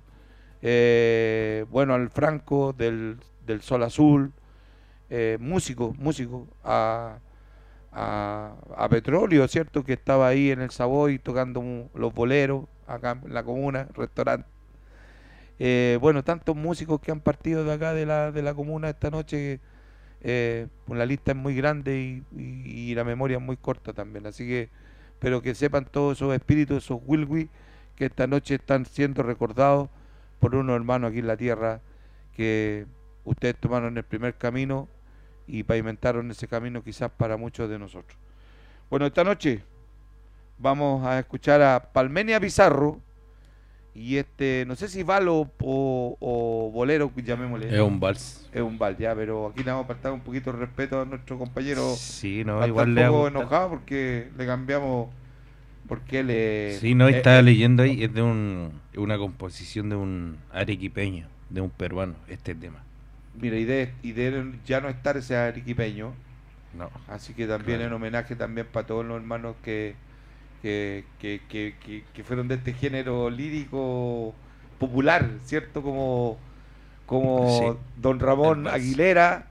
Eh, bueno, al Franco del, del Sol Azul, eh, músico, músico, a, a, a Petróleo, ¿cierto? Que estaba ahí en el Savoy tocando los boleros, acá en la comuna, restaurante. Eh, bueno, tantos músicos que han partido de acá de la, de la comuna esta noche, eh, pues la lista es muy grande y, y, y la memoria es muy corta también, así que, pero que sepan todos esos espíritus, esos Wilwi, que esta noche están siendo recordados por unos hermanos aquí en la tierra que ustedes tomaron el primer camino y pavimentaron ese camino quizás para muchos de nosotros. Bueno, esta noche vamos a escuchar a Palmenia Pizarro y este, no sé si vals o, o, o bolero, llamémosle. Es un vals. Es un vals, ya, pero aquí le vamos a apartar un poquito de respeto a nuestro compañero. Sí, no, Está igual un le poco hago... enojado porque le cambiamos, porque le... Sí, no, eh, estaba eh, leyendo ahí, es de un, una composición de un arequipeño, de un peruano, este tema. Mira, y de, y de ya no estar ese arequipeño, no. Así que también Claro. en homenaje también para todos los hermanos que, que, que, que, que, que fueron de este género lírico popular, ¿cierto? Como, como Sí, don Ramón el vals. Aguilera,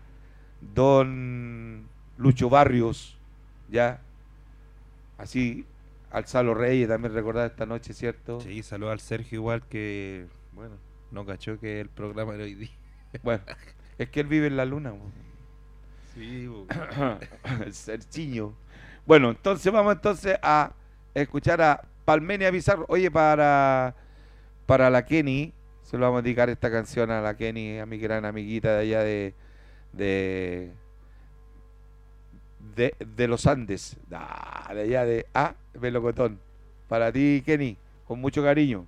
don Lucho Barrios, ya, así, al Salo Reyes también recordar esta noche, ¿cierto? Sí, saludo al Sergio igual que, bueno, no cachó que el programa era hoy día. Bueno, es que él vive en la luna. bo. Sí, bo. El Serchiño. Bueno, entonces vamos entonces a escuchar a Palmenia Pizarro. Oye, para, para la Kenny, se lo vamos a dedicar esta canción a la Kenny, a mi gran amiguita de allá de de, de, de los Andes, ah, de allá de ah, Melocotón. Para ti, Kenny, con mucho cariño.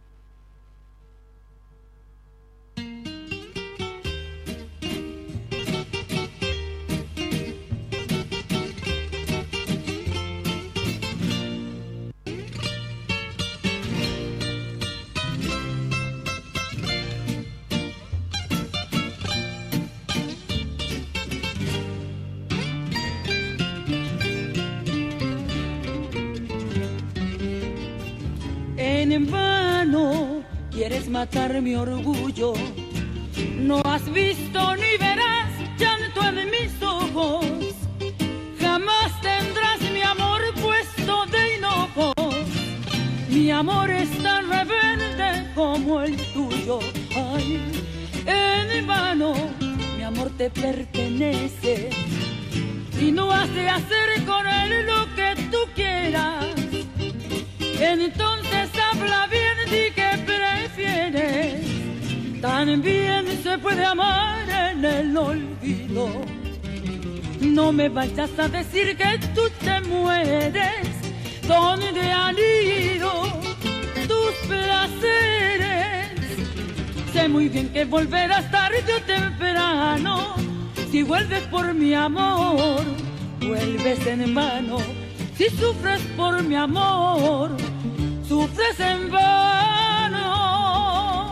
En vano quieres matar mi orgullo, no has visto ni verás llanto en mis ojos, jamás tendrás mi amor puesto de hinojo. Mi amor es tan rebelde como el tuyo. Ay, en vano mi amor te pertenece y no has de hacer con él lo que tú quieras. Entonces habla bien, di que prefieres. También se puede amar en el olvido. No me vayas a decir que tú te mueres. ¿Dónde han ido tus placeres? Sé muy bien que volverás tarde o temprano. Si vuelves por mi amor, vuelves en vano. Si sufres por mi amor, sufres en vano.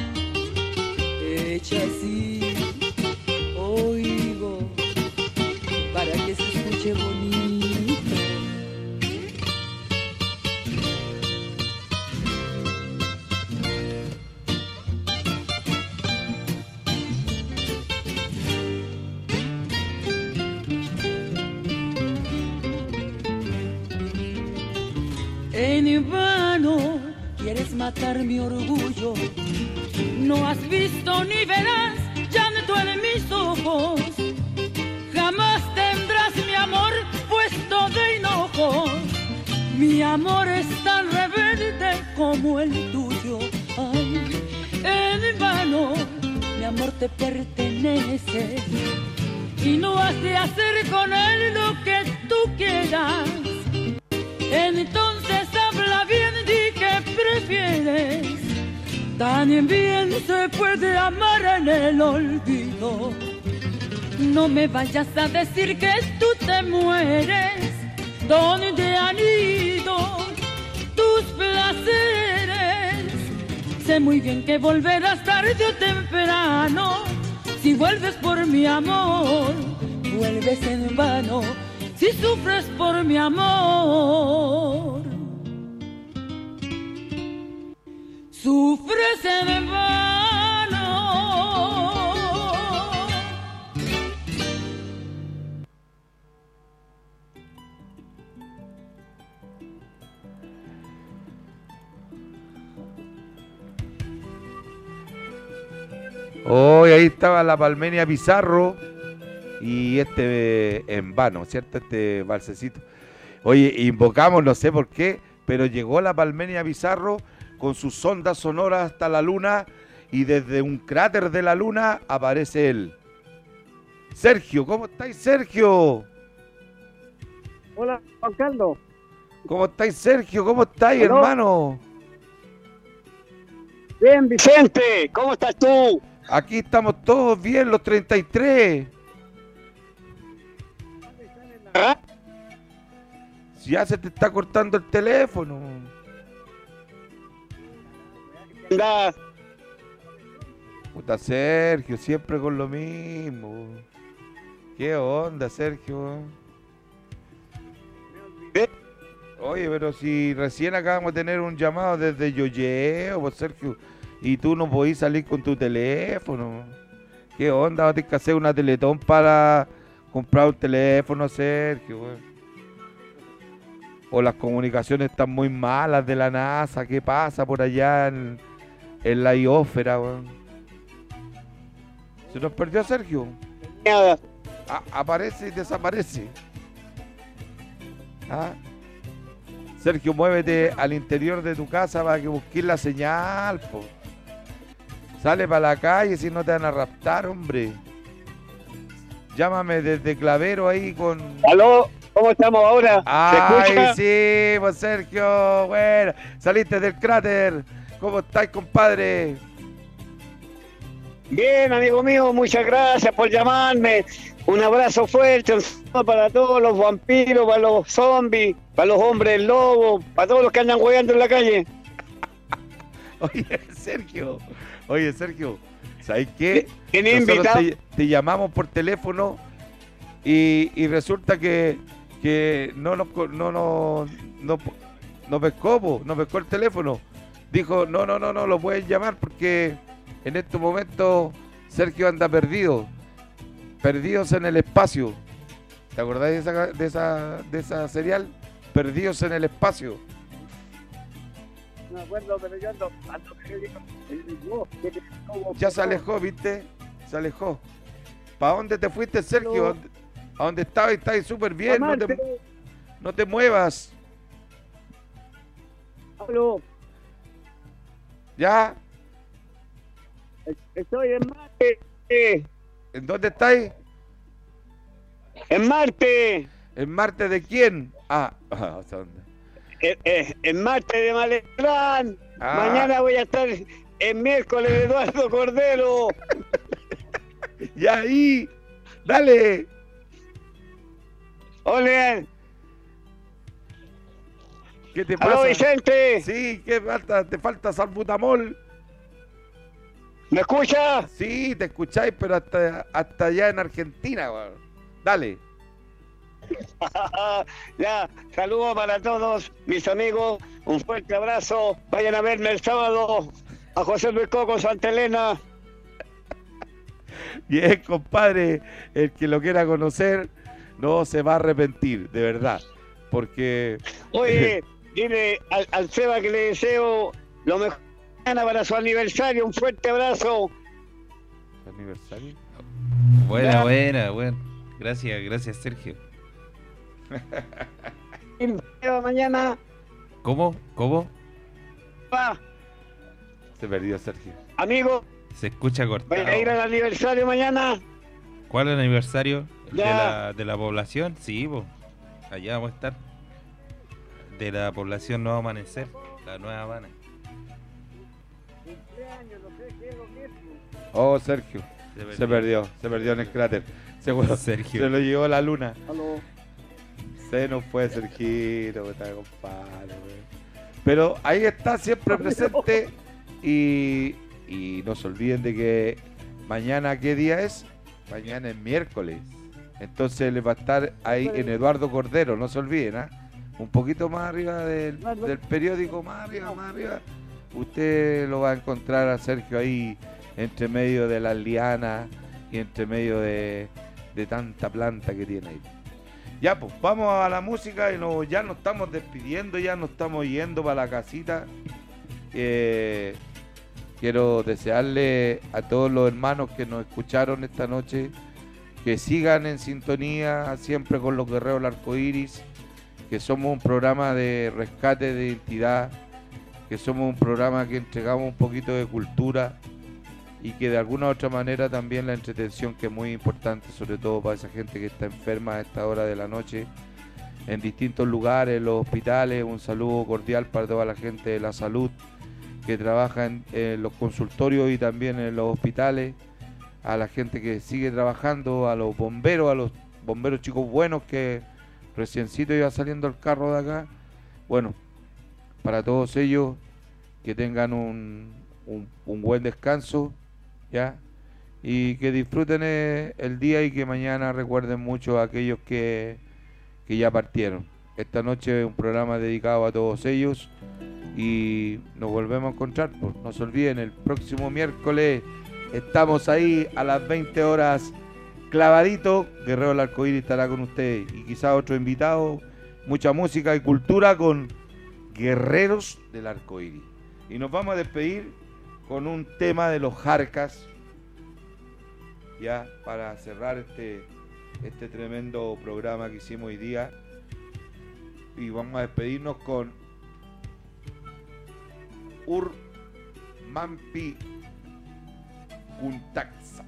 Echa así, oigo, para que se escuche bonito. En vano quieres matar mi orgullo, no has visto ni verás llanto en mis ojos, jamás tendrás mi amor puesto de hinojo. Mi amor es tan rebelde como el tuyo. Ay, en vano mi amor te pertenece y no has de hacer con él lo que tú quieras. Entonces habla bien, di que prefieres. También se puede amar en el olvido. No me vayas a decir que tú te mueres. ¿Dónde han ido tus placeres? Sé muy bien que volverás tarde o temprano. Si vuelves por mi amor, vuelves en vano. Si sufres por mi amor, sufres en vano. Hoy ahí estaba la Palmenia Pizarro. Y este en vano, ¿cierto? Este balsecito. Oye, invocamos, no sé por qué, pero llegó la Palmenia Pizarro con sus ondas sonoras hasta la luna y desde un cráter de la luna aparece él. Sergio, ¿cómo estáis, Sergio? Hola, Juan Carlos. ¿Cómo estáis, Sergio? ¿Cómo estáis, ¿Aló? hermano? Bien, Vicente, ¿cómo estás tú? Aquí estamos todos bien, los treinta y tres. ¿Ah? Si ya se te está cortando el teléfono. Anda. Puta, Sergio, siempre con lo mismo. ¿Qué onda, Sergio? Oye, pero si recién acabamos de tener un llamado desde Yoyeo, pues, Sergio, y tú no podís salir con tu teléfono. ¿Qué onda? Vas a tener que hacer una teletón para comprar un teléfono, Sergio, güey. O las comunicaciones están muy malas de la NASA. ¿Qué pasa por allá en, en la iósfera, güey? ¿Se nos perdió, Sergio? Nada. A- aparece y desaparece. ¿Ah? Sergio, muévete al interior de tu casa para que busques la señal, po. Sale para la calle si no te van a raptar, hombre. Llámame desde Clavero ahí con... ¿Aló? ¿Cómo estamos ahora? ¿Se Ay, escucha? sí, pues Sergio, bueno, saliste del cráter. ¿Cómo estás, compadre? Bien, amigo mío, muchas gracias por llamarme. Un abrazo fuerte, un saludo para todos los vampiros, para los zombies, para los hombres lobos, para todos los que andan hueando en la calle. Oye, Sergio, oye, Sergio, ¿sabes qué? ¿Tiene Nosotros invitado? te, te llamamos por teléfono y, y resulta que, que no nos no, no, no, no pescó, po, no pescó el teléfono. dijo, no, no, no, no, lo pueden llamar porque en estos momentos Sergio anda perdido, perdidos en el espacio. ¿Te acordáis de esa, de esa, de esa serial? Perdidos en el espacio. No me acuerdo, pero yo ando, ando Ya se alejó, ¿viste? Se alejó. ¿Para dónde te fuiste, Sergio? ¿A dónde, a dónde estabas? Estás súper bien. No te, no te muevas. Aló. ¿Ya? Estoy en Marte. ¿En dónde estáis? En Marte. ¿En Marte de quién? Ah, ¿hasta dónde? En, en, en Marte de Maletrán. Ah. Mañana voy a estar en miércoles de Eduardo Cordero. Ya ahí. Dale. Ole. ¿Qué te pasa? ¡Aló, Vicente! Sí, ¿qué falta? ¿Te falta salbutamol? ¿Me escucha? Sí, te escucháis, pero hasta, hasta allá en Argentina, weón. Dale. Ya, saludos para todos mis amigos, un fuerte abrazo. Vayan a verme el sábado a José Luis Coco, Santa Elena. Bien, compadre, el que lo quiera conocer no se va a arrepentir, de verdad, porque... Oye, dile al, al Seba que le deseo lo mejor para su aniversario, un fuerte abrazo. ¿Aniversario? Buena, Ya. buena, buena. Gracias, gracias, Sergio. Mañana ¿Cómo? ¿Cómo? va, Se perdió Sergio. amigo, Se escucha voy cortado. a ir al aniversario mañana. ¿Cuál es el aniversario? ¿De Ya. la, de la población? Sí, po. Allá vamos a estar. De la población Nuevo Amanecer, la Nueva Habana. Oh, Sergio. Se perdió. Se perdió, se perdió en el cráter. Seguro, Sergio. se lo llevó la luna. Aló. Se nos fue Sergito, puta, compadre, weón. Pero ahí está, siempre presente. Y, y no se olviden de que mañana, ¿qué día es? Mañana es miércoles. Entonces les va a estar ahí en Eduardo Cordero, no se olviden, ¿ah? Un poquito más arriba del, del periódico, más arriba, más arriba. Usted lo va a encontrar a Sergio ahí entre medio de las lianas y entre medio de, de tanta planta que tiene ahí. Ya, pues vamos a la música y no, ya nos estamos despidiendo, ya nos estamos yendo para la casita. Eh, quiero desearle a todos los hermanos que nos escucharon esta noche que sigan en sintonía siempre con los Guerreros del Arcoíris, que somos un programa de rescate de identidad, que somos un programa que entregamos un poquito de cultura y que de alguna u otra manera también la entretención, que es muy importante, sobre todo para esa gente que está enferma a esta hora de la noche, en distintos lugares, en los hospitales. Un saludo cordial para toda la gente de la salud que trabaja en, en los consultorios y también en los hospitales, a la gente que sigue trabajando, a los bomberos, a los bomberos chicos buenos que reciencito iba saliendo el carro de acá. Bueno, para todos ellos, que tengan un, un, un buen descanso, ¿ya? Y que disfruten eh, el día y que mañana recuerden mucho a aquellos que, que ya partieron. Esta noche es un programa dedicado a todos ellos y nos volvemos a encontrar. Pues no se olviden, el próximo miércoles estamos ahí a las veinte horas clavadito. Guerrero del Arcoíris estará con ustedes y quizás otro invitado, mucha música y cultura con Guerreros del Arcoíris. Y nos vamos a despedir con un tema de los Jarcas, ya para cerrar este, este tremendo programa que hicimos hoy día. Y vamos a despedirnos con Ur Mampi Kuntaxa,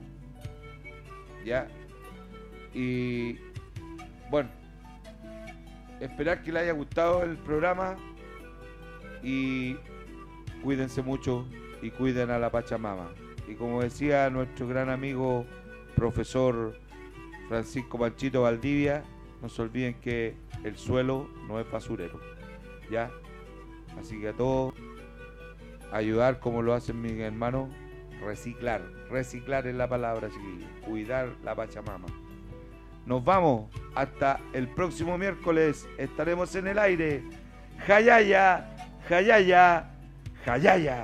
ya. Y bueno, esperar que les haya gustado el programa y cuídense mucho y cuiden a la Pachamama. Y como decía nuestro gran amigo profesor Francisco Panchito Valdivia, no se olviden que el suelo no es basurero, ¿ya? Así que a todos ayudar como lo hacen mis hermanos, reciclar, reciclar es la palabra, chiquillos, cuidar la Pachamama. Nos vamos, hasta el próximo miércoles, estaremos en el aire. Jayaya, jayaya, Jayaya.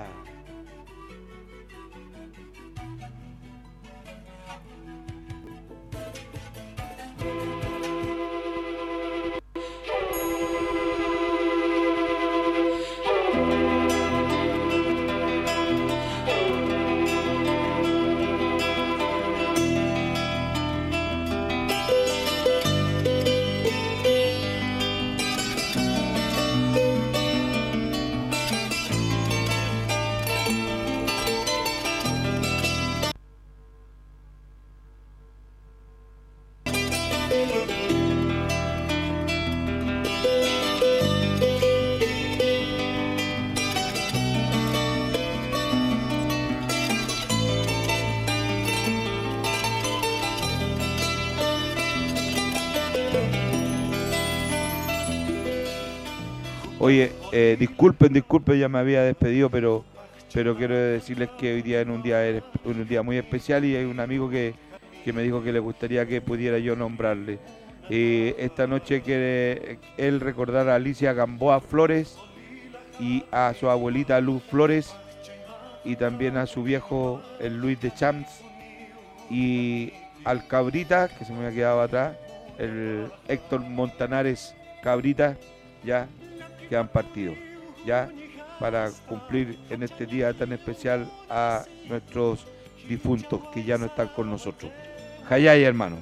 Oye, eh, disculpen, disculpen, ya me había despedido, pero pero quiero decirles que hoy día es un día, es un día muy especial y hay un amigo que, que me dijo que le gustaría que pudiera yo nombrarle. Eh, esta noche quiere él recordar a Alicia Gamboa Flores y a su abuelita Luz Flores y también a su viejo el Luis de Champs y al Cabrita, que se me había quedado atrás, el Héctor Montanares Cabrita, ya que han partido, ya para cumplir en este día tan especial a nuestros difuntos que ya no están con nosotros. Jayay, hermano.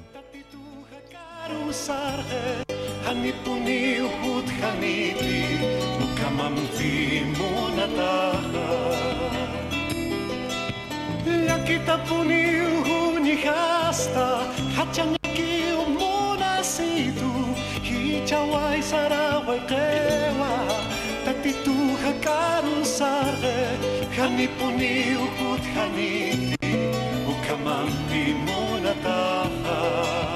Chawai sarawai kewa tatituha karusare hani puni ukut haniti ukamampi munataha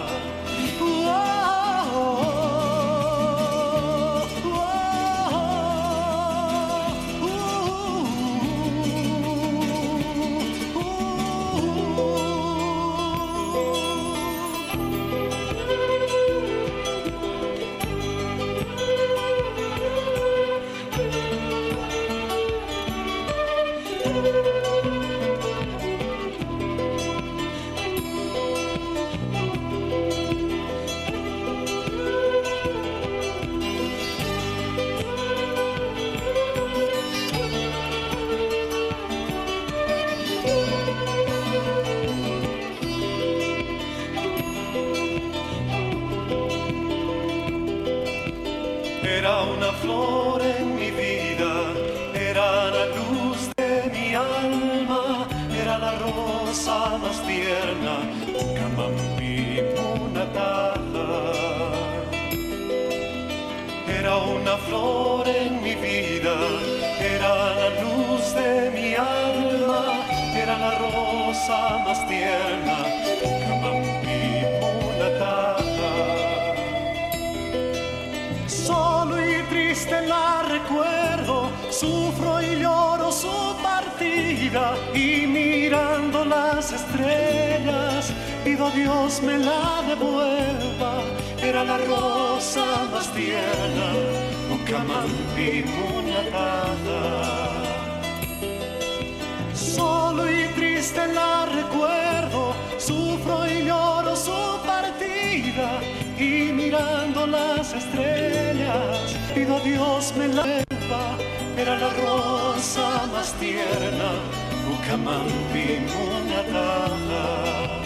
Era una flor en mi vida, era la luz de mi alma, era la rosa más tierna, Kamampi Munataha. Era una flor en mi vida, era la luz de mi alma, era la rosa más tierna, Kamampi Munataha. Solo y triste la recuerdo, sufro y lloro su partida y mirando las estrellas pido a Dios me la devuelva. Era la rosa más tierna, Ukamampi Munataha. Solo y triste la recuerdo, sufro y lloro su partida y mirando las estrellas pido a Dios me la devuelva. Era la rosa más tierna, Ukamampi Munataha.